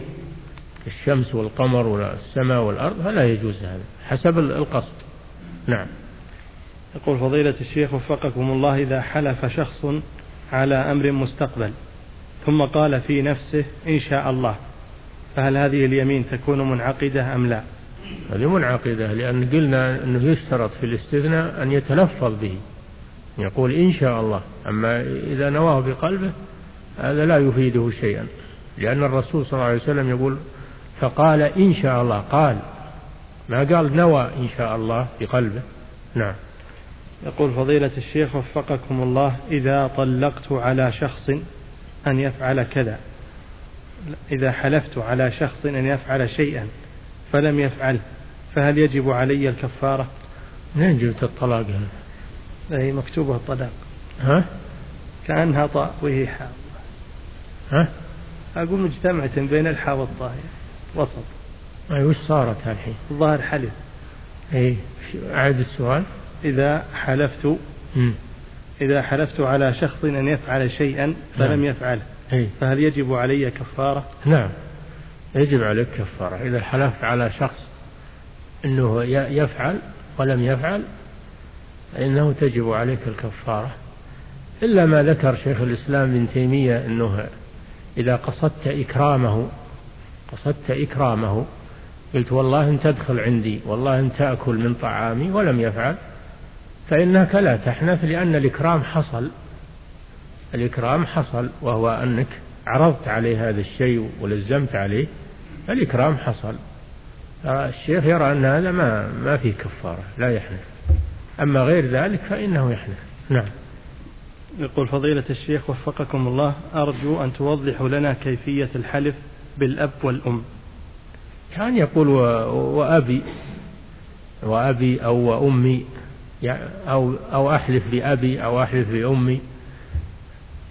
الشمس والقمر والسماء والأرض فلا يجوز هذا، حسب القصد. نعم. يقول فضيلة الشيخ وفقكم الله، إذا حلف شخص على أمر مستقبل ثم قال في نفسه إن شاء الله، فهل هذه اليمين تكون منعقدة أم لا؟ هذه منعقدة، لأن قلنا أنه يشترط في الاستثناء أن يتلفظ به، يقول إن شاء الله، أما إذا نواه بقلبه هذا لا يفيده شيئا، لأن الرسول صلى الله عليه وسلم يقول فقال إن شاء الله، قال ما قال نوى إن شاء الله بقلبه. نعم. يقول فضيلة الشيخ وفقكم الله، إذا طلقت على شخص أن يفعل كذا، إذا حلفت على شخص أن يفعل شيئا فلم يفعل، فهل يجب علي الكفارة؟ منين جبت الطلاق هنا؟ هي مكتوبة الطلاق. ها؟ كأنها طاء وهي حاء. ها؟ أقول مجتمعة بين الحاء والطاء وسط. أي وش صارت الحين؟ الظاهر حلف. إيه أعد السؤال. إذا حلفت م. إذا حلفت على شخص أن يفعل شيئا فلم نعم. يفعله، إيه؟ فهل يجب علي كفارة؟ نعم يجب عليك كفارة، إذا حلفت على شخص أنه يفعل ولم يفعل فإنه تجب عليك الكفارة، إلا ما ذكر شيخ الإسلام ابن تيمية أنه إذا قصدت إكرامه قصدت إكرامه قلت والله أن تدخل عندي، والله أن تأكل من طعامي، ولم يفعل، فإنك لا تحنث، لأن الإكرام حصل الإكرام حصل وهو أنك عرضت عليه هذا الشيء ولزمت عليه، الإكرام حصل. الشيخ يرى أن هذا ما ما فيه كفارة، لا يحنث، أما غير ذلك فإنه يحنث. نعم. يقول فضيلة الشيخ وفقكم الله، أرجو أن توضحوا لنا كيفية الحلف بالأب والأم. كان يقول وأبي وأبي أو وأمي، أو أو أحلف بأبي أو أحلف بأمي،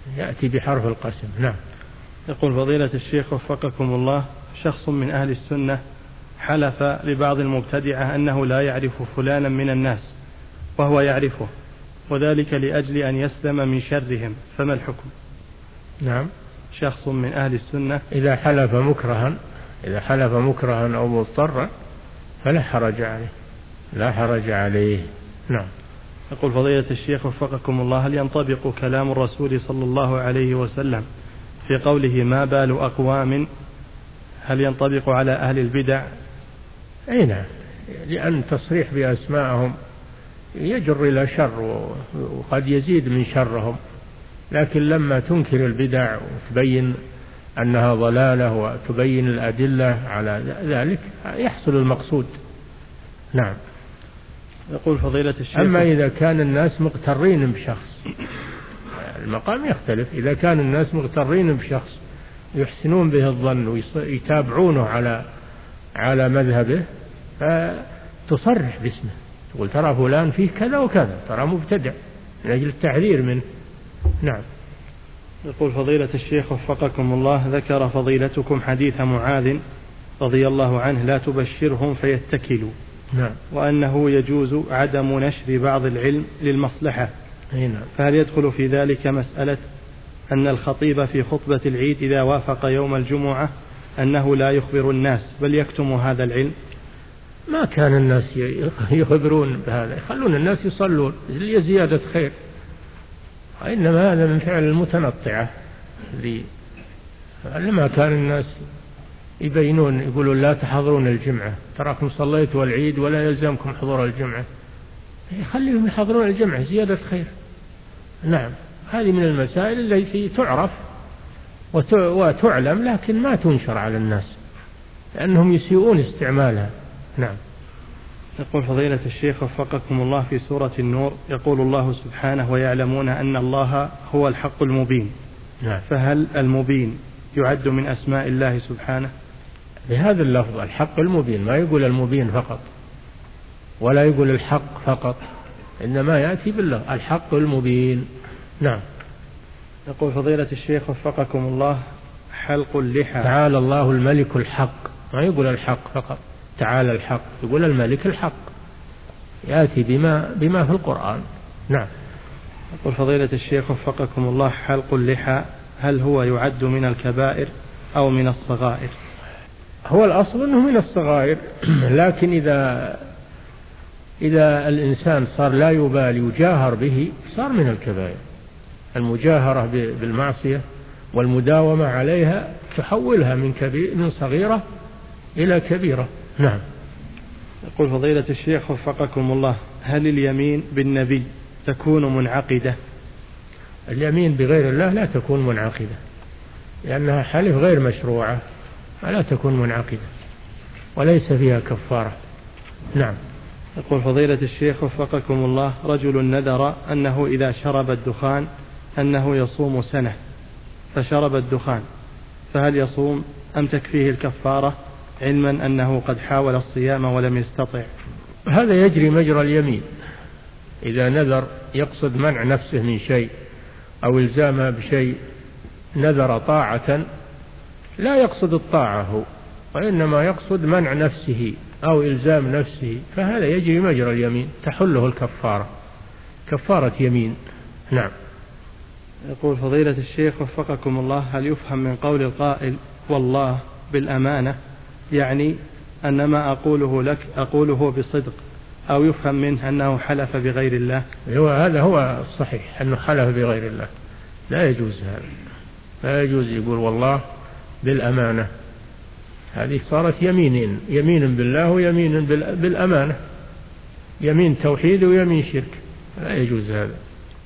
يأتي بحرف القسم. نعم. يقول فضيلة الشيخ وفقكم الله، شخص من أهل السنة حلف لبعض المبتدعة أنه لا يعرف فلانا من الناس وهو يعرفه، وذلك لأجل أن يسلم من شرهم، فما الحكم؟ نعم. شخص من أهل السنة إذا حلف مكرها إذا حلف مكرها أو مضطرا فلا حرج عليه لا حرج عليه. نعم. يقول فضيلة الشيخ وفقكم الله، هل ينطبق كلام الرسول صلى الله عليه وسلم في قوله ما بال أقوام، هل ينطبق على أهل البدع؟ أي نعم، لأن تصريح بأسمائهم يجر إلى شر وقد يزيد من شرهم، لكن لما تنكر البدع وتبين أنها ضلالة وتبين الأدلة على ذلك يحصل المقصود. نعم. يقول فضيلة الشيخ، أما إذا كان الناس مغترين بشخص المقام يختلف. إذا كان الناس مغترين بشخص يحسنون به الظن ويتابعونه على على مذهبه فتصرح باسمه، تقول ترى فلان فيه كذا وكذا، ترى مبتدع، من أجل التحذير منه. نعم. يقول فضيلة الشيخ وفقكم الله، ذكر فضيلتكم حديث معاذ رضي الله عنه لا تبشرهم فيتكلوا. نعم. وأنه يجوز عدم نشر بعض العلم للمصلحة. نعم. فهل يدخل في ذلك مسألة أن الخطيب في خطبة العيد إذا وافق يوم الجمعة أنه لا يخبر الناس بل يكتم هذا العلم؟ ما كان الناس يخبرون بهذا، يخلون الناس يصلون لزيادة خير، إنما هذا من فعل المتنطعة. لما كان الناس يبينون يقولون لا تحضرون الجمعة، تراكم صليتوا العيد ولا يلزمكم حضور الجمعة، يخليهم يحضرون الجمعة زيادة خير. نعم. هذه من المسائل التي تعرف وتعلم لكن ما تنشر على الناس لأنهم يسيئون استعمالها. نعم. يقول فضيلة الشيخ وفقكم الله، في سورة النور يقول الله سبحانه ويعلمون أن الله هو الحق المبين. نعم. فهل المبين يعد من أسماء الله سبحانه؟ بهذا اللفظ الحق المبين، ما يقول المبين فقط ولا يقول الحق فقط، إنما يأتي باللفظ الحق المبين. نعم. يقول فضيلة الشيخ وفقكم الله، حلق اللحى. تعالى الله الملك الحق، ما يقول الحق فقط، تعالى الحق، يقول الملك الحق، يأتي بما بما في القرآن. نعم. يقول فضيلة الشيخ وفقكم الله، حلق اللحى هل هو يعد من الكبائر أو من الصغائر؟ هو الأصل أنه من الصغائر، لكن إذا إذا الإنسان صار لا يبالي وجاهر به صار من الكبائر. المجاهرة بالمعصية والمداومة عليها تحولها من كبير من صغيرة إلى كبيرة. نعم. يقول فضيلة الشيخ وفقكم الله، هل اليمين بالنبي تكون منعقدة؟ اليمين بغير الله لا تكون منعقدة، لأنها حلف غير مشروعة، فلا تكون منعقدة وليس فيها كفارة. نعم. يقول فضيلة الشيخ وفقكم الله، رجل نذر أنه إذا شرب الدخان أنه يصوم سنة فشرب الدخان، فهل يصوم أم تكفيه الكفارة، علما أنه قد حاول الصيام ولم يستطع؟ هذا يجري مجرى اليمين. إذا نذر يقصد منع نفسه من شيء أو إلزامها بشيء، نذر طاعة لا يقصد الطاعة هو، وإنما يقصد منع نفسه أو إلزام نفسه، فهذا يجري مجرى اليمين، تحله الكفارة، كفارة يمين. نعم. يقول فضيلة الشيخ وفقكم الله، هل يفهم من قول القائل والله بالأمانة يعني أن ما أقوله لك أقوله بصدق، أو يفهم منه أنه حلف بغير الله؟ هو هذا هو الصحيح، أنه حلف بغير الله، لا يجوز هذا، لا يجوز يقول والله بالأمانة، هذه صارت يمينين، يمين بالله ويمين بالأمانة، يمين توحيد ويمين شرك، لا يجوز هذا.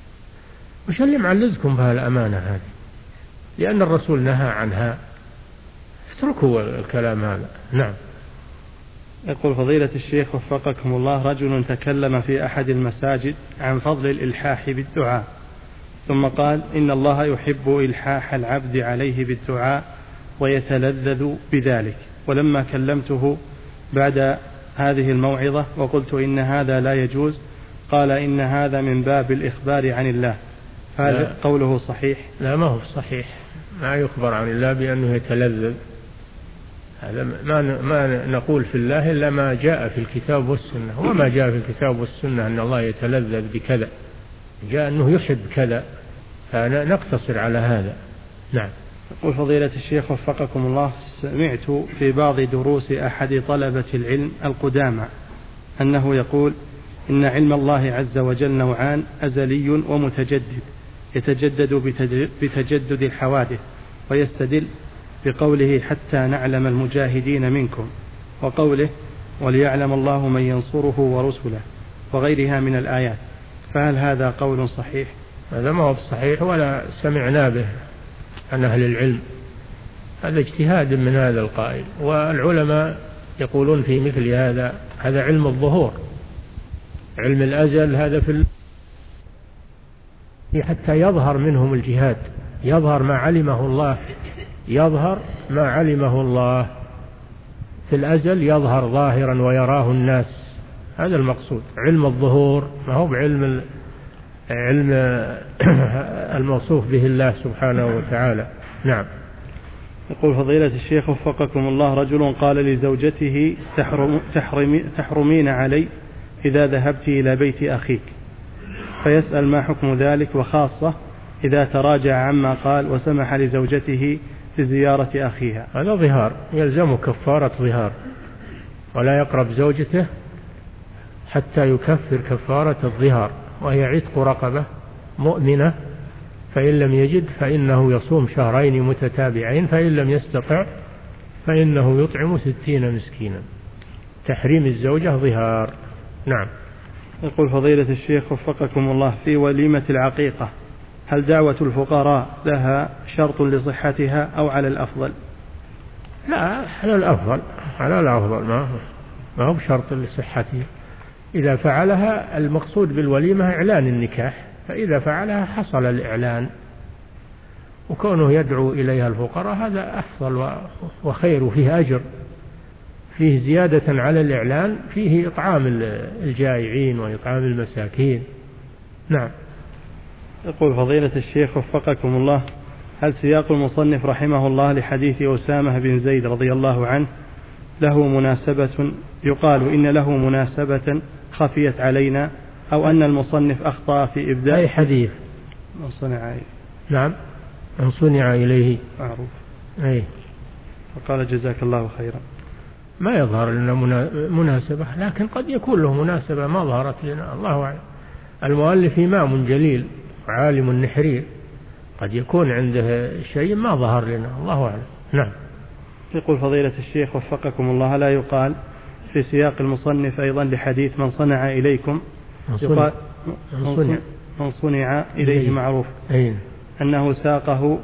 وش اللي معلزكم بها الأمانة هذه؟ لأن الرسول نهى عنها، اتركوا الكلام هذا. نعم. يقول فضيلة الشيخ وفقكم الله، رجل تكلم في أحد المساجد عن فضل الإلحاح بالدعاء، ثم قال إن الله يحب إلحاح العبد عليه بالدعاء ويتلذذ بذلك، ولما كلمته بعد هذه الموعظة وقلت إن هذا لا يجوز قال إن هذا من باب الإخبار عن الله، هذا قوله صحيح؟ لا، ما هو صحيح، ما يخبر عن الله بأنه يتلذذ. هذا ما ما نقول في الله إلا ما جاء في الكتاب والسنة، وما جاء في الكتاب والسنة أن الله يتلذذ بكذا، جاء أنه يحب كذا، فنقتصر على هذا. نعم. يقول فضيلة الشيخ وفقكم الله، سمعت في بعض دروس أحد طلبة العلم القدامى أنه يقول إن علم الله عز وجل نوعان، أزلي ومتجدد، يتجدد بتجدد الحوادث، ويستدل بقوله حتى نعلم المجاهدين منكم، وقوله وليعلم الله من ينصره ورسله، وغيرها من الآيات. فهل هذا قول صحيح؟ هذا ما هو صحيح ولا سمعنا به عن أهل العلم، هذا اجتهاد من هذا القائل. والعلماء يقولون في مثل هذا هذا علم الظهور، علم الأزل هذا في حتى يظهر منهم الجهاد، يظهر ما علمه الله، يظهر ما علمه الله في الأزل، يظهر ظاهرا ويراه الناس، هذا المقصود. علم الظهور ما هو بعلم علم الموصوف به الله سبحانه وتعالى. نعم. يقول فضيلة الشيخ وفقكم الله، رجل قال لزوجته تحرم تحرمي تحرمين علي إذا ذهبت إلى بيت أخيك، فيسأل ما حكم ذلك، وخاصة إذا تراجع عما قال وسمح لزوجته لزيارة أخيها. هذا ظهار، يلزم كفارة ظهار، ولا يقرب زوجته حتى يكفر كفارة الظهار، وهي عتق رقبة مؤمنة، فإن لم يجد فإنه يصوم شهرين متتابعين، فإن لم يستطع فإنه يطعم ستين مسكينا. تحريم الزوجة ظهار. نعم. يقول فضيلة الشيخ وفقكم الله، في وليمة العقيقة هل دعوة الفقراء لها شرط لصحتها أو على الأفضل؟ لا، على الأفضل، على الأفضل، ما ما هو بشرط لصحتها. إذا فعلها، المقصود بالوليمة إعلان النكاح، فإذا فعلها حصل الإعلان، وكونه يدعو إليها الفقراء هذا أفضل وخير، وفيه أجر، فيه زيادة على الإعلان، فيه إطعام الجائعين وإطعام المساكين. نعم. يقول فضيلة الشيخ وفقكم الله، هل سياق المصنف رحمه الله لحديث أسامة بن زيد رضي الله عنه له مناسبة، يقال إن له مناسبة خفيت علينا، أو أن المصنف أخطأ في إبداء أي حديث؟ من صنع إليه. نعم، من صنع إليه معروف. أي. فقال جزاك الله خيرا. ما يظهر لنا مناسبة، لكن قد يكون له مناسبة ما ظهرت لنا، الله أعلم. المؤلف إمام جليل وعالم نحرير، قد يكون عنده شيء ما ظهر لنا، الله أعلم. نعم. يقول فضيلة الشيخ وفقكم الله، لا يقال في سياق المصنف أيضا لحديث من صنع إليكم، يقال من صنع, من صنع إليه معروف، أين؟ أنه ساقه،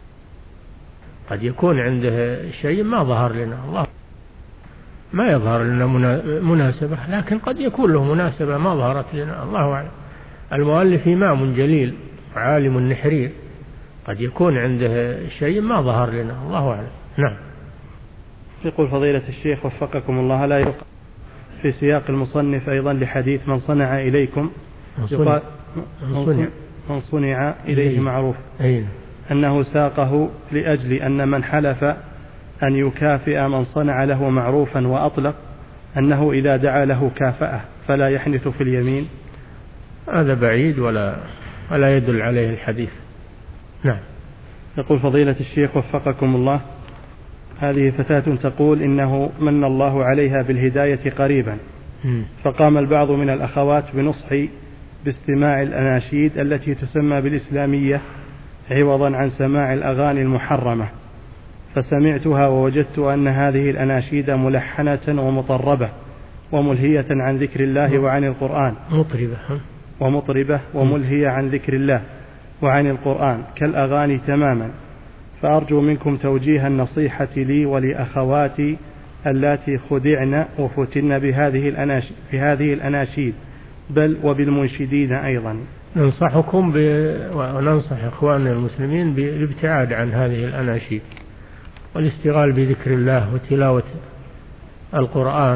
قد يكون عنده شيء ما ظهر لنا، الله ما يظهر لنا مناسبة، لكن قد يكون له مناسبة ما ظهرت لنا، الله أعلم. المؤلف إمام جليل وعالم نحرير، قد يكون عنده شيء ما ظهر لنا، الله أعلم. نعم. يقول فضيلة الشيخ وفقكم الله، لا يقال في سياق المصنف أيضا لحديث من صنع إليكم، يقال من صنع, من صنع إليه معروف، أين؟ أنه ساقه لأجل أن من حلف أن يكافئ من صنع له معروفا وأطلق أنه إذا دعا له كافأه فلا يحنث في اليمين. هذا بعيد ولا ولا يدل عليه الحديث. نعم. يقول فضيلة الشيخ وفقكم الله، هذه فتاة تقول إنه من الله عليها بالهداية قريبا، فقام البعض من الأخوات بنصحي باستماع الأناشيد التي تسمى بالإسلامية عوضا عن سماع الأغاني المحرمة، فسمعتها ووجدت أن هذه الأناشيد ملحنة ومطربة وملهية عن ذكر الله وعن القرآن، مطربة ومطربة وملهية عن ذكر الله وعن القرآن كالأغاني تماما، فأرجو منكم توجيه النصيحة لي ولأخواتي اللاتي خدعن وفتن بهذه الأناشيد, بهذه الأناشيد بل وبالمنشدين أيضا. ننصحكم ب... وننصح إخواننا المسلمين بالابتعاد عن هذه الأناشيد والاشتغال بذكر الله وتلاوة القرآن،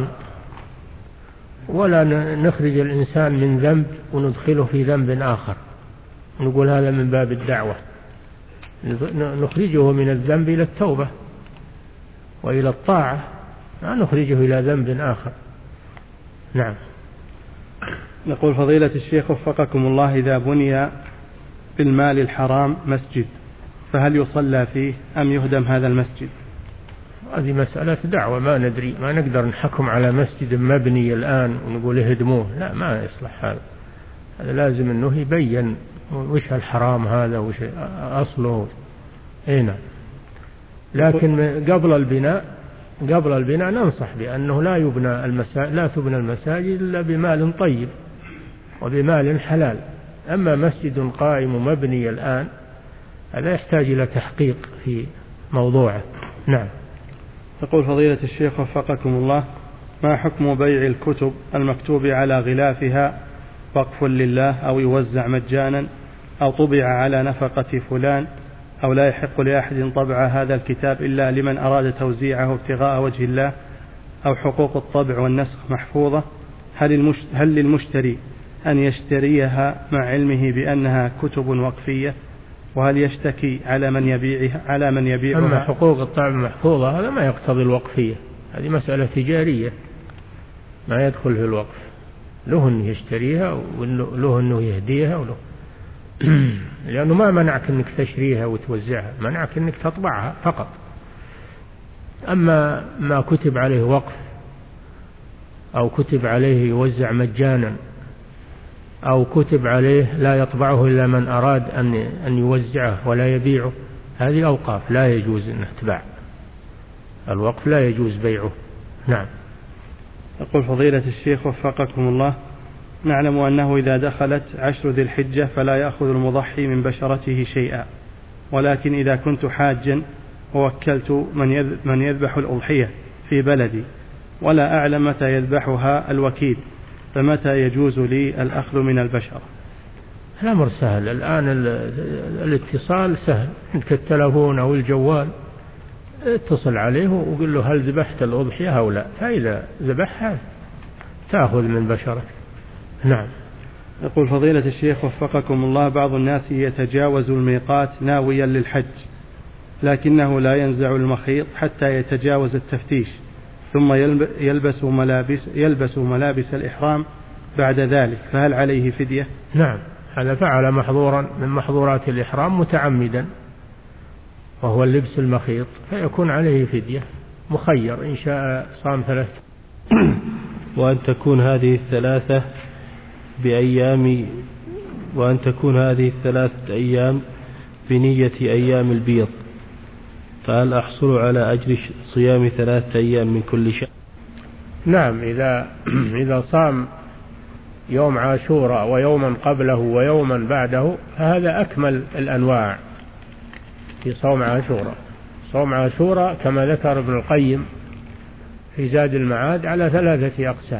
ولا نخرج الإنسان من ذنب وندخله في ذنب آخر، نقول هذا من باب الدعوة، نخرجه من الذنب إلى التوبة وإلى الطاعة، لا نخرجه إلى ذنب آخر. نعم. نقول فضيلة الشيخ وفقكم الله، إذا بني بالمال الحرام مسجد فهل يصلى فيه أم يهدم هذا المسجد؟ هذه مسألة دعوة، ما ندري، ما نقدر نحكم على مسجد مبني الآن ونقول اهدموه، لا ما يصلح هذا. هذا لازم أنه يبين وش الحرام هذا وش أصله. هنا لكن قبل البناء قبل البناء ننصح بأنه لا يبنى المساجد لا تبنى المساجد إلا بمال طيب وبمال حلال. أما مسجد قائم ومبني الآن هذا يحتاج إلى تحقيق في موضوعه. نعم. يقول فضيلة الشيخ وفقكم الله، ما حكم بيع الكتب المكتوب على غلافها وقف لله أو يوزع مجانا أو طبع على نفقة فلان أو لا يحق لأحد طبع هذا الكتاب إلا لمن أراد توزيعه ابتغاء وجه الله، أو حقوق الطبع والنسخ محفوظة، هل, هل للمشتري أن يشتريها مع علمه بأنها كتب وقفية؟ وهل يشتكي على من يبيعها على من يبيعها؟ أما حقوق الطبع محفوظة هذا ما يقتضي الوقفية، هذه مسألة تجارية ما يدخل في الوقف، له أنه يشتريها وله أنه يهديها وله لأنه ما منعك أنك تشتريها وتوزعها، منعك أنك تطبعها فقط. أما ما كتب عليه وقف أو كتب عليه يوزع مجانا أو كتب عليه لا يطبعه إلا من أراد أن أن يوزعه ولا يبيعه، هذه أوقاف لا يجوز أن تباع، الوقف لا يجوز بيعه. نعم. يقول فضيلة الشيخ وفقكم الله، نعلم أنه إذا دخلت عشر ذي الحجة فلا يأخذ المضحي من بشرته شيئا، ولكن إذا كنت حاجا ووكلت من يذبح الأضحية في بلدي ولا أعلم متى يذبحها الوكيل، فمتى يجوز لي الأخذ من البشرة؟ الأمر سهل الآن، الاتصال سهل، عندك التلفون أو الجوال اتصل عليه وقل له هل ذبحت الأضحية أو لا، فإذا ذبحها تأخذ من بشرك. نعم. يقول فضيلة الشيخ وفقكم الله، بعض الناس يتجاوز الميقات ناويا للحج لكنه لا ينزع المخيط حتى يتجاوز التفتيش، ثم يلبس ملابس, يلبس ملابس الإحرام بعد ذلك، فهل عليه فدية؟ نعم، هذا فعل محظورا من محظورات الإحرام متعمدا وهو اللبس المخيط، فيكون عليه فدية، مخير إن شاء صام ثلاثة. وأن تكون هذه الثلاثة بأيام وأن تكون هذه الثلاثة أيام بنية أيام البيض، فهل أحصل على أجر صيام ثلاثة أيام من كل شهر؟ نعم، إذا إذا صام يوم عاشوراء ويوما قبله ويوما بعده فهذا أكمل الأنواع في صوم عاشوراء. صوم عاشوراء كما ذكر ابن القيم في زاد المعاد على ثلاثة أقسام،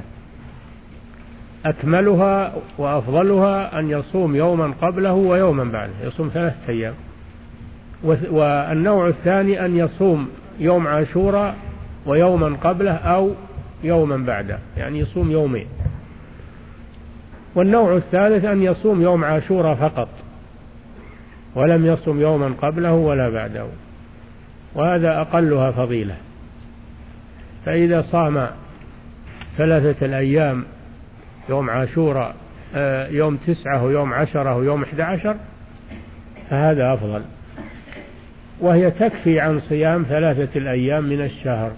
أكملها وأفضلها أن يصوم يوما قبله ويوما بعده، يصوم ثلاثة أيام. والنوع الثاني أن يصوم يوم عاشوراء ويوما قبله أو يوما بعده، يعني يصوم يومين. والنوع الثالث أن يصوم يوم عاشوراء فقط ولم يصوم يوما قبله ولا بعده، وهذا أقلها فضيلة. فإذا صام ثلاثة الأيام يوم عاشوراء يوم تسعة ويوم عشرة ويوم أحد عشر فهذا أفضل، وهي تكفي عن صيام ثلاثة الأيام من الشهر،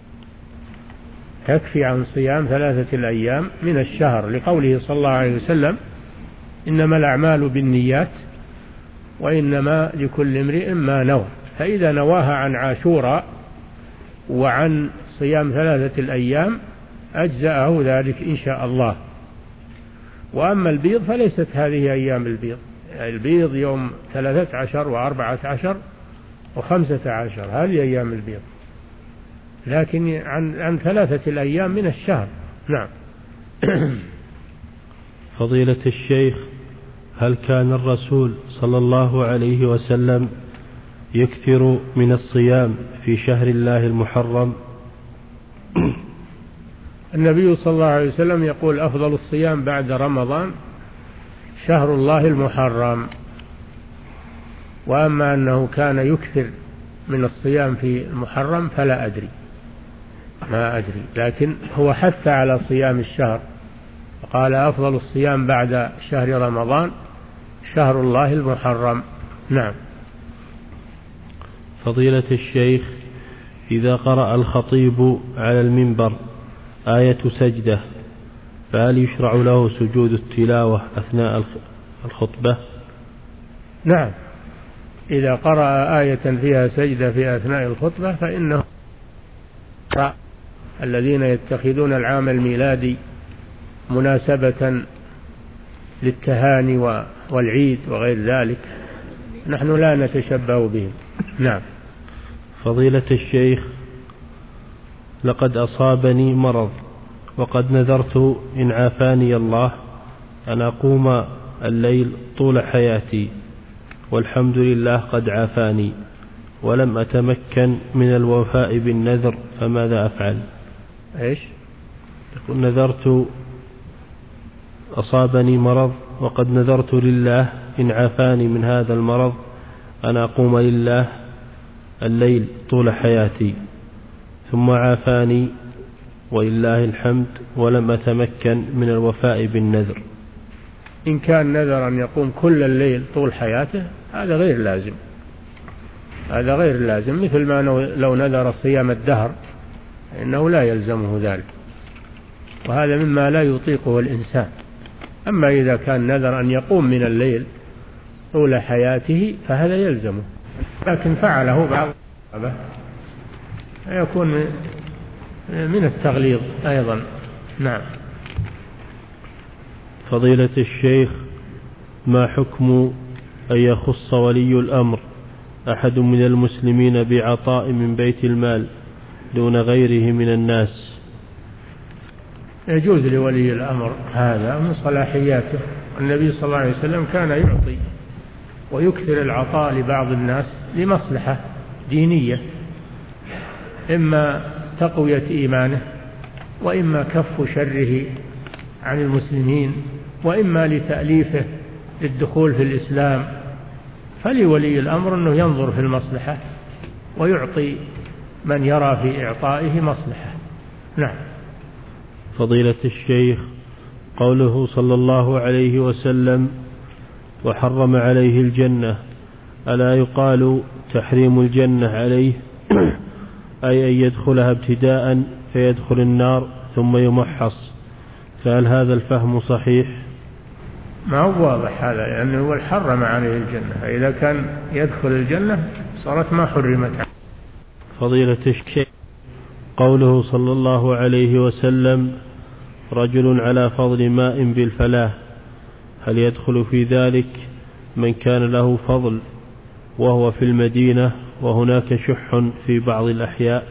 تكفي عن صيام ثلاثة الأيام من الشهر، لقوله صلى الله عليه وسلم إنما الأعمال بالنيات وإنما لكل امرئ ما نوى. فإذا نواها عن عاشوراء وعن صيام ثلاثة الأيام أجزأه ذلك إن شاء الله. وأما البيض فليست هذه أيام البيض، البيض يوم ثلاثة عشر وأربعة عشر وخمسة عشر، هذه أيام البيض، لكن عن, عن ثلاثة الأيام من الشهر. نعم. فضيلة الشيخ، هل كان الرسول صلى الله عليه وسلم يكثر من الصيام في شهر الله المحرم؟ النبي صلى الله عليه وسلم يقول أفضل الصيام بعد رمضان شهر الله المحرم، وأما أنه كان يكثر من الصيام في المحرم فلا أدري، ما أدري، لكن هو حث على صيام الشهر، قال أفضل الصيام بعد شهر رمضان شهر الله المحرم. نعم. فضيلة الشيخ، إذا قرأ الخطيب على المنبر آية سجدة فهل يشرع له سجود التلاوة أثناء الخطبة؟ نعم، إذا قرأ آية فيها سجدة في أثناء الخطبة فإنه الذين يتخذون العام الميلادي مناسبة للتهاني والعيد وغير ذلك نحن لا نتشبه بهم. نعم. فضيلة الشيخ، لقد أصابني مرض وقد نذرت إن عافاني الله أن أقوم الليل طول حياتي، والحمد لله قد عافاني، ولم أتمكن من الوفاء بالنذر، فماذا أفعل؟ إيش؟ نذرت أصابني مرض وقد نذرت لله إن عافاني من هذا المرض أن أقوم لله الليل طول حياتي، ثم عافاني ولله الحمد، ولم أتمكن من الوفاء بالنذر. إن كان نذر أن يقوم كل الليل طول حياته هذا غير لازم، هذا غير لازم، مثل ما لو نذر صيام الدهر إنه لا يلزمه ذلك، وهذا مما لا يطيقه الإنسان. أما إذا كان نذر أن يقوم من الليل طول حياته فهذا يلزمه، لكن فعله بعض الصحابة يكون من التغليظ أيضا. نعم. فضيلة الشيخ، ما حكم أن يخص ولي الأمر أحد من المسلمين بعطاء من بيت المال دون غيره من الناس؟ يجوز لولي الأمر هذا من صلاحياته، النبي صلى الله عليه وسلم كان يعطي ويكثر العطاء لبعض الناس لمصلحة دينية، إما تقوية إيمانه، وإما كف شره عن المسلمين، وإما لتأليفه للدخول في الإسلام. فلولي الأمر أنه ينظر في المصلحة ويعطي من يرى في إعطائه مصلحة. نعم. فضيلة الشيخ، قوله صلى الله عليه وسلم وحرم عليه الجنة، ألا يقال تحريم الجنة عليه أي أن يدخلها ابتداء فيدخل النار ثم يمحص، فهل هذا الفهم صحيح؟ ما هو واضح هذا، لأنه هو حرم عليه الجنة، فإذا كان يدخل الجنة صارت ما حرمت. فضيلة الشيخ، قوله صلى الله عليه وسلم رجل على فضل ماء بالفلاة، هل يدخل في ذلك من كان له فضل وهو في المدينة وهناك شح في بعض الأحياء؟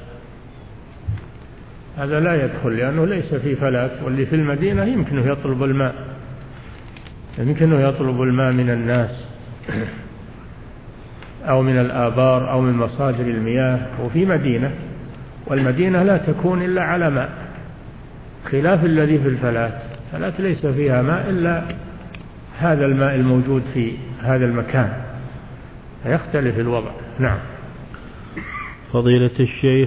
هذا لا يدخل، لأنه ليس في فلاة، واللي في المدينة يمكنه يطلب الماء، يمكنه يطلب الماء من الناس أو من الآبار أو من مصادر المياه، وفي مدينة، والمدينة لا تكون إلا على ماء، خلاف الذي في الفلاة. الفلاة ليس فيها ماء إلا هذا الماء الموجود في هذا المكان، فيختلف الوضع. نعم. فضيلة الشيخ،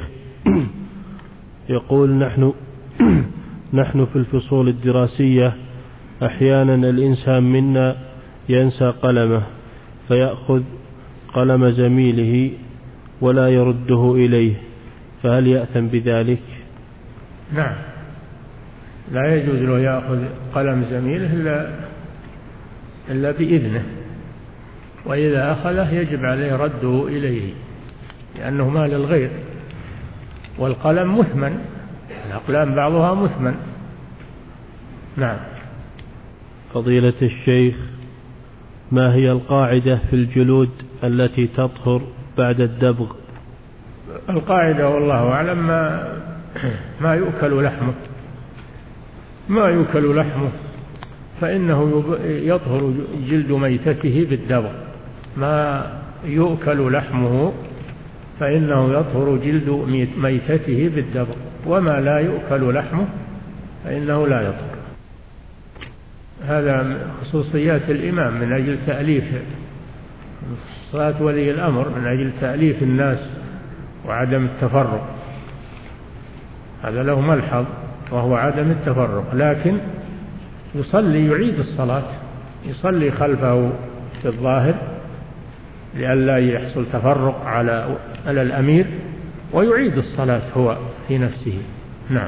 يقول نحن نحن في الفصول الدراسية أحيانا الإنسان منا ينسى قلمه فيأخذ قلم زميله ولا يرده إليه، فهل يأثم بذلك؟ نعم، لا يجوز له يأخذ قلم زميله إلا, إلا بإذنه، وإذا أخذه يجب عليه رده إليه، لأنه مال الغير، والقلم مثمن، الأقلام بعضها مثمن. نعم. فضيلة الشيخ، ما هي القاعدة في الجلود التي تطهر بعد الدبغ؟ القاعدة والله أعلم ما, ما يؤكل لحمه ما يؤكل لحمه فإنه يطهر جلد ميتته بالدبغ، ما يؤكل لحمه فإنه يطهر جلد ميتته بالدبغ، وما لا يؤكل لحمه فإنه لا يطهر. هذا خصوصيات الإمام من أجل تأليف صلاة ولي الأمر من أجل تأليف الناس وعدم التفرق، هذا له ملحظ وهو عدم التفرق، لكن يصلي يعيد الصلاة، يصلي خلفه في الظاهر لئلا يحصل تفرق على على الأمير، ويعيد الصلاة هو في نفسه. نعم.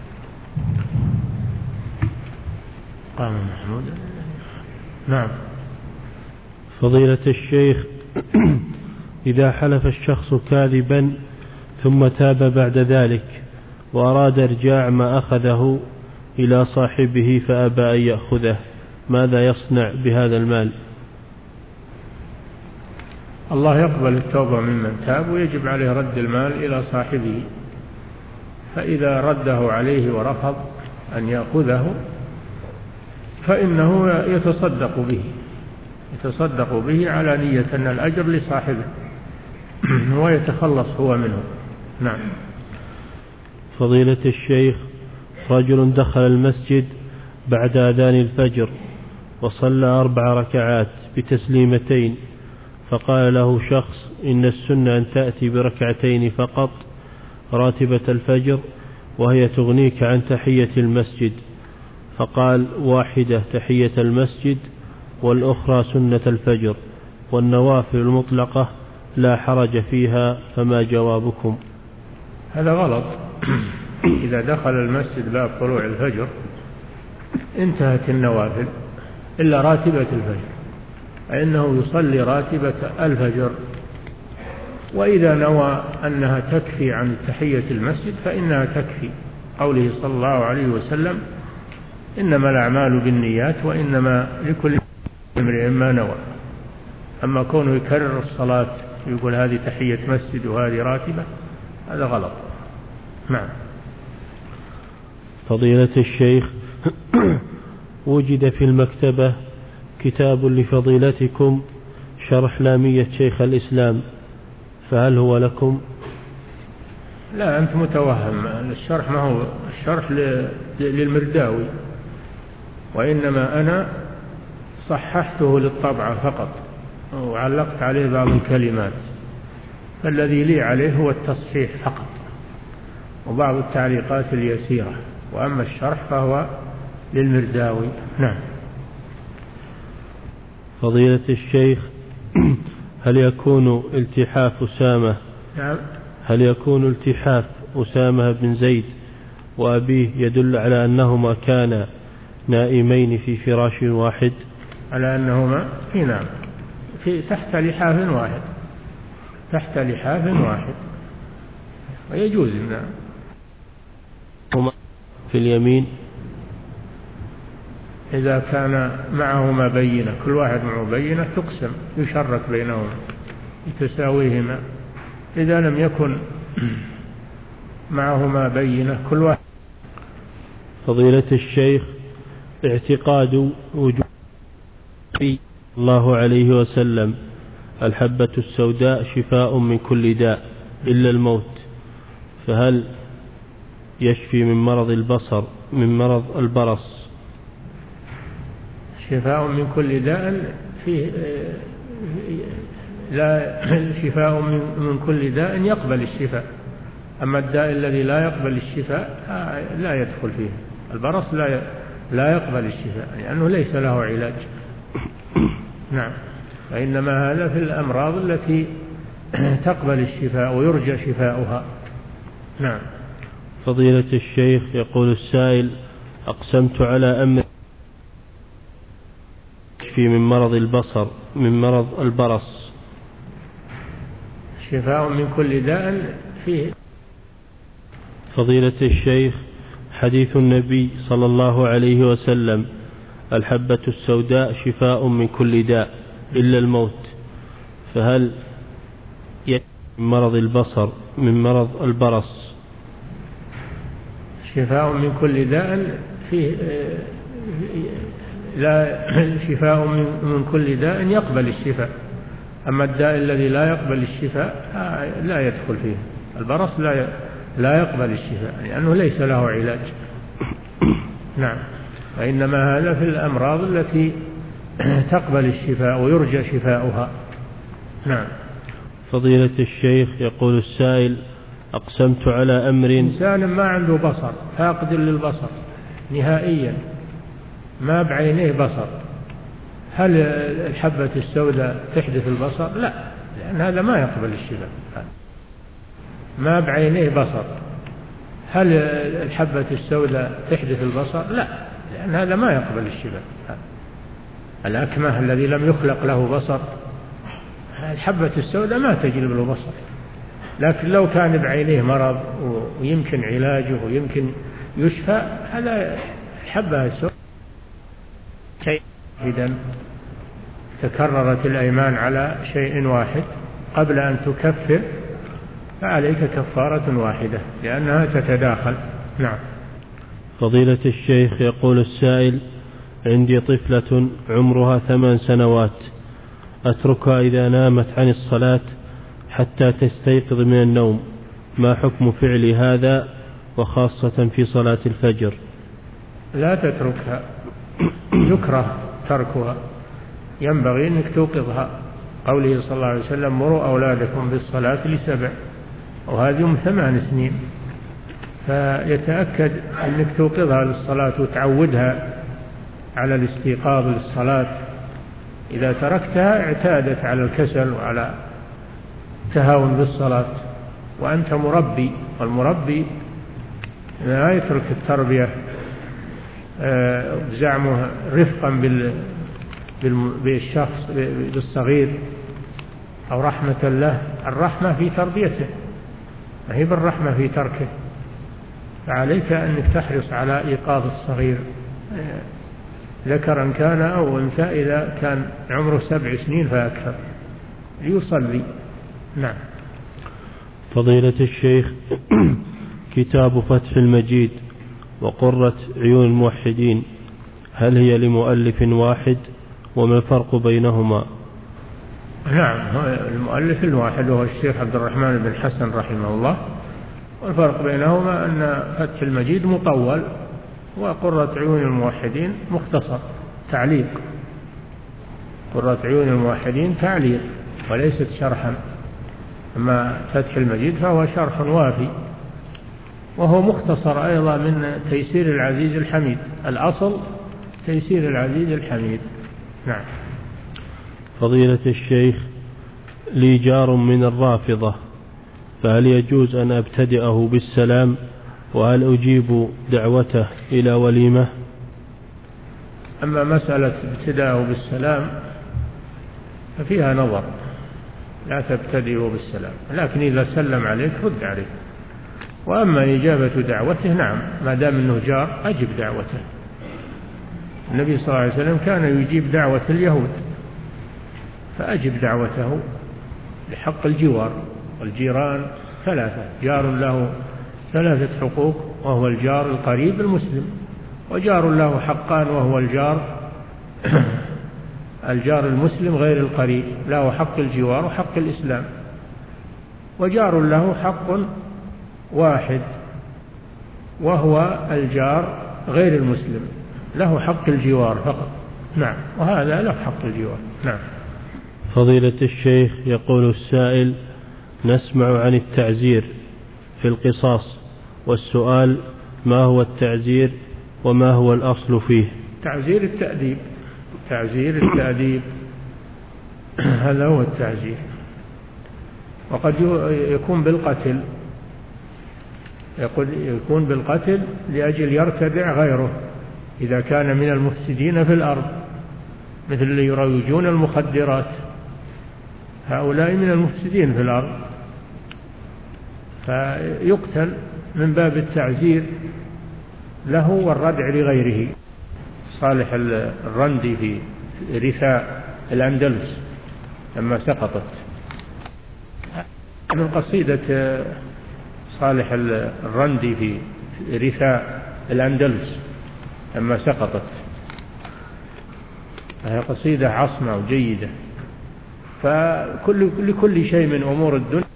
قام محمود. نعم. فضيلة الشيخ، إذا حلف الشخص كاذبا ثم تاب بعد ذلك وأراد إرجاع ما أخذه إلى صاحبه فأبى أن يأخذه، ماذا يصنع بهذا المال؟ الله يقبل التوبة ممن تاب، ويجب عليه رد المال إلى صاحبه، فإذا رده عليه ورفض أن يأخذه فإنه يتصدق به يتصدق به على نية أن الأجر لصاحبه ويتخلص هو منه. نعم. فضيلة الشيخ، رجل دخل المسجد بعد أذان الفجر وصلى أربع ركعات بتسليمتين، فقال له شخص إن السنة أن تأتي بركعتين فقط راتبة الفجر وهي تغنيك عن تحية المسجد، فقال واحدة تحية المسجد والأخرى سنة الفجر، والنوافل المطلقة لا حرج فيها، فما جوابكم؟ هذا غلط. إذا دخل المسجد بعد طلوع الفجر انتهت النوافل إلا راتبة الفجر، فإنه يصلي راتبة الفجر، وإذا نوى أنها تكفي عن تحية المسجد فإنها تكفي، قوله صلى الله عليه وسلم إنما الأعمال بالنيات وإنما لكل امرئ ما نوى. أما كونه يكرر الصلاة يقول هذه تحية مسجد وهذه راتبة، هذا غلط. نعم. فضيلة الشيخ، وجد في المكتبة كتاب لفضيلتكم شرح لامية شيخ الإسلام، فهل هو لكم؟ لا، أنت متوهم، الشرح ما هو الشرح للمرداوي، وإنما أنا صححته للطبعة فقط وعلقت عليه بعض الكلمات، فالذي لي عليه هو التصحيح فقط وبعض التعليقات اليسيرة، وأما الشرح فهو للمرداوي. نعم. فضيلة الشيخ، هل يكون التحاف أسامة نعم. هل يكون التحاف أسامة بن زيد وأبيه يدل على أنهما كانا نائمين في فراش واحد؟ على أنهما في نعم في تحت لحاف واحد تحت لحاف واحد ويجوز نعم. هما في اليمين إذا كان معهما بينة، كل واحد معه بينة تقسم، يشرك بينهما لتساويهما. إذا لم يكن معهما بينة كل واحد. فضيلة الشيخ، اعتقاد وجود الله عليه وسلم الحبة السوداء شفاء من كل داء إلا الموت، فهل يشفي من مرض البصر من مرض البرص؟ شفاء من كل داء فيه لا شفاء من كل داء يقبل الشفاء، أما الداء الذي لا يقبل الشفاء لا يدخل فيه. البرص لا لا يقبل الشفاء لأنه ليس له علاج. نعم. وإنما هذا في الأمراض التي تقبل الشفاء ويرجى شفاؤها. نعم. فضيلة الشيخ، يقول السائل: أقسمت على أمر يشفي من مرض البصر من مرض البرص. شفاء من كل داء فيه. فضيلة الشيخ، حديث النبي صلى الله عليه وسلم الحبة السوداء شفاء من كل داء إلا الموت، فهل يشفي من مرض البصر من مرض البرص؟ شفاء من كل داء فيه لا شفاء من كل داء يقبل الشفاء، أما الداء الذي لا يقبل الشفاء لا يدخل فيه. البرص لا لا يقبل الشفاء لأنه ليس له علاج. نعم. وإنما هذا في الأمراض التي تقبل الشفاء ويرجى شفاؤها. نعم. فضيلة الشيخ، يقول السائل: أقسمت على أمر. إنسان ما عنده بصر، فاقد للبصر نهائيا، ما بعينيه بصر، هل الحبة السوداء تحدث البصر؟ لا، لأن هذا ما يقبل الشبه. ما بعينيه بصر، هل الحبة السوداء تحدث البصر؟ لا، لأن هذا ما يقبل الشبه. الأكمه الذي لم يخلق له بصر، الحبة السوداء ما تجلب له بصر. لكن لو كان بعينيه مرض ويمكن علاجه ويمكن يشفى، هذا الحبة السوداء شيء. إذن تكررت الأيمان على شيء واحد قبل أن تكفر، فعليك كفارة واحدة لأنها تتداخل. نعم. فضيلة الشيخ، يقول السائل: عندي طفلة عمرها ثمان سنوات، أتركها إذا نامت عن الصلاة حتى تستيقظ من النوم، ما حكم فعل هذا وخاصة في صلاة الفجر؟ لا تتركها، يكره تركها، ينبغي أنك توقظها. قوله صلى الله عليه وسلم: مروا أولادكم بالصلاة لسبع، وهذه من ثمان سنين، فيتأكد أنك توقظها للصلاة وتعودها على الاستيقاظ للصلاة. إذا تركتها اعتادت على الكسل وعلى التهاون بالصلاة، وأنت مربي، والمربي لا يترك التربية بزعمه رفقا بالشخص بالصغير أو رحمة له. الرحمة في تربيته، ما هي بالرحمة في تركه. فعليك أنك تحرص على إيقاظ الصغير، ذكرا كان أو أنثى، إذا كان عمره سبع سنين فأكثر، ليصلي. نعم. فضيلة الشيخ، كتاب فتح المجيد وقرة عيون الموحدين، هل هي لمؤلف واحد، وما الفرق بينهما؟ نعم، المؤلف الواحد هو الشيخ عبد الرحمن بن حسن رحمه الله، والفرق بينهما أن فتح المجيد مطول وقرة عيون الموحدين مختصر تعليق. قرة عيون الموحدين تعليق وليست شرحا، أما فتح المجيد فهو شرح وافي، وهو مختصر أيضا من تيسير العزيز الحميد. الأصل تيسير العزيز الحميد. نعم. فضيلة الشيخ، لي جار من الرافضة، فهل يجوز أن أبتدئه بالسلام، وهل أجيب دعوته إلى وليمة؟ أما مسألة ابتداءه بالسلام ففيها نظر، لا تبتدئه بالسلام، لكن إذا سلم عليك رد عليه. وأما إجابة دعوته، نعم، ما دام أنه جار أجب دعوته. النبي صلى الله عليه وسلم كان يجيب دعوة اليهود، فأجب دعوته لحق الجوار. والجيران ثلاثة، جار له ثلاثة حقوق، وهو الجار القريب المسلم، وجار له حقان، وهو الجار الجار المسلم غير القريب، له حق الجوار وحق الإسلام، وجار له حق واحد وهو الجار غير المسلم، له حق الجوار فقط. نعم، وهذا له حق الجوار. نعم. فضيلة الشيخ، يقول السائل: نسمع عن التعزير في القصاص، والسؤال: ما هو التعزير وما هو الأصل فيه؟ تعزير التأديب، تعزير التأديب هذا هو التعزير. وقد يكون بالقتل، يكون بالقتل لأجل يرتدع غيره إذا كان من المفسدين في الأرض، مثل اللي يروجون المخدرات، هؤلاء من المفسدين في الأرض، فيقتل من باب التعزير له والردع لغيره. صالح الرندي في رثاء الأندلس لما سقطت، من قصيدة صالح الرندي في رثاء الأندلس لما سقطت، هي قصيدة عصمة وجيدة. فكل لكل شيء من أمور الدنيا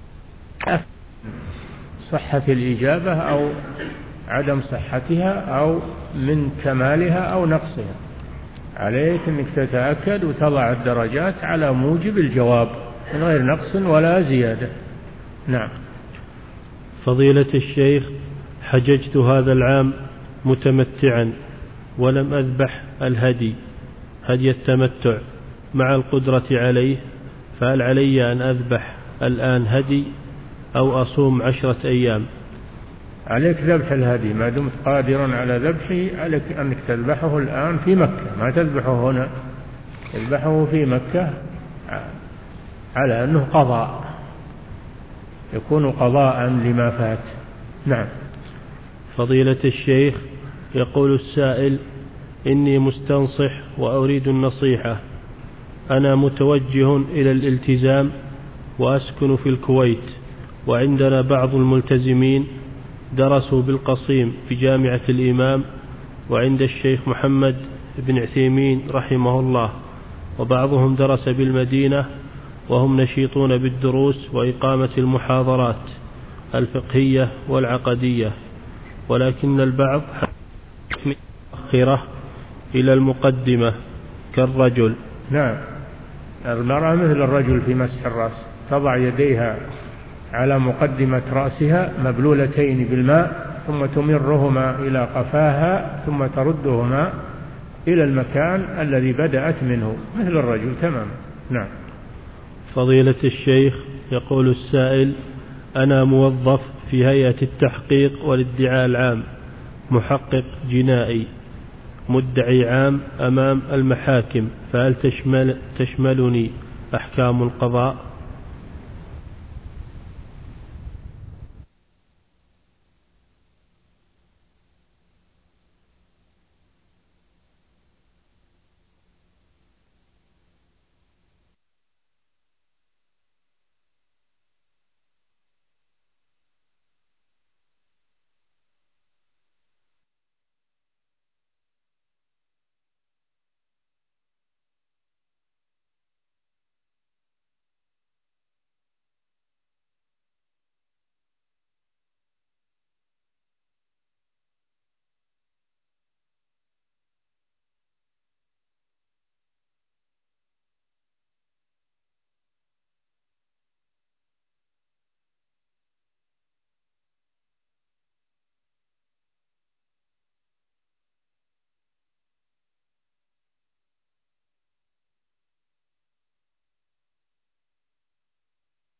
صحة الإجابة أو عدم صحتها، أو من كمالها أو نقصها. عليك أنك تتأكد وتضع الدرجات على موجب الجواب. من غير نقص ولا زيادة. نعم. فضيلة الشيخ، حججت هذا العام متمتعا ولم أذبح الهدي هدي التمتع مع القدرة عليه، فهل علي أن أذبح الآن هدي أو أصوم عشرة أيام؟ عليك ذبح الهدي ما دمت قادرا على ذبحه، عليك أنك تذبحه الآن في مكة، ما تذبحه هنا، تذبحه في مكة على أنه قضاء، يكون قضاء لما فات. نعم. فضيلة الشيخ، يقول السائل: إني مستنصح وأريد النصيحة، أنا متوجه إلى الالتزام وأسكن في الكويت، وعندنا بعض الملتزمين درسوا بالقصيم في جامعة الإمام وعند الشيخ محمد بن عثيمين رحمه الله، وبعضهم درس بالمدينة وهم نشيطون بالدروس وإقامة المحاضرات الفقهية والعقدية، ولكن البعض مؤخرة إلى المقدمة كالرجل. نعم، المرأة مثل الرجل في مسح الرأس، تضع يديها على مقدمة رأسها مبلولتين بالماء ثم تمرهما إلى قفاها ثم تردهما إلى المكان الذي بدأت منه مثل الرجل تمام. نعم. فضيلة الشيخ، يقول السائل: أنا موظف في هيئة التحقيق والادعاء العام، محقق جنائي مدعي عام أمام المحاكم، فهل تشمل تشملني أحكام القضاء؟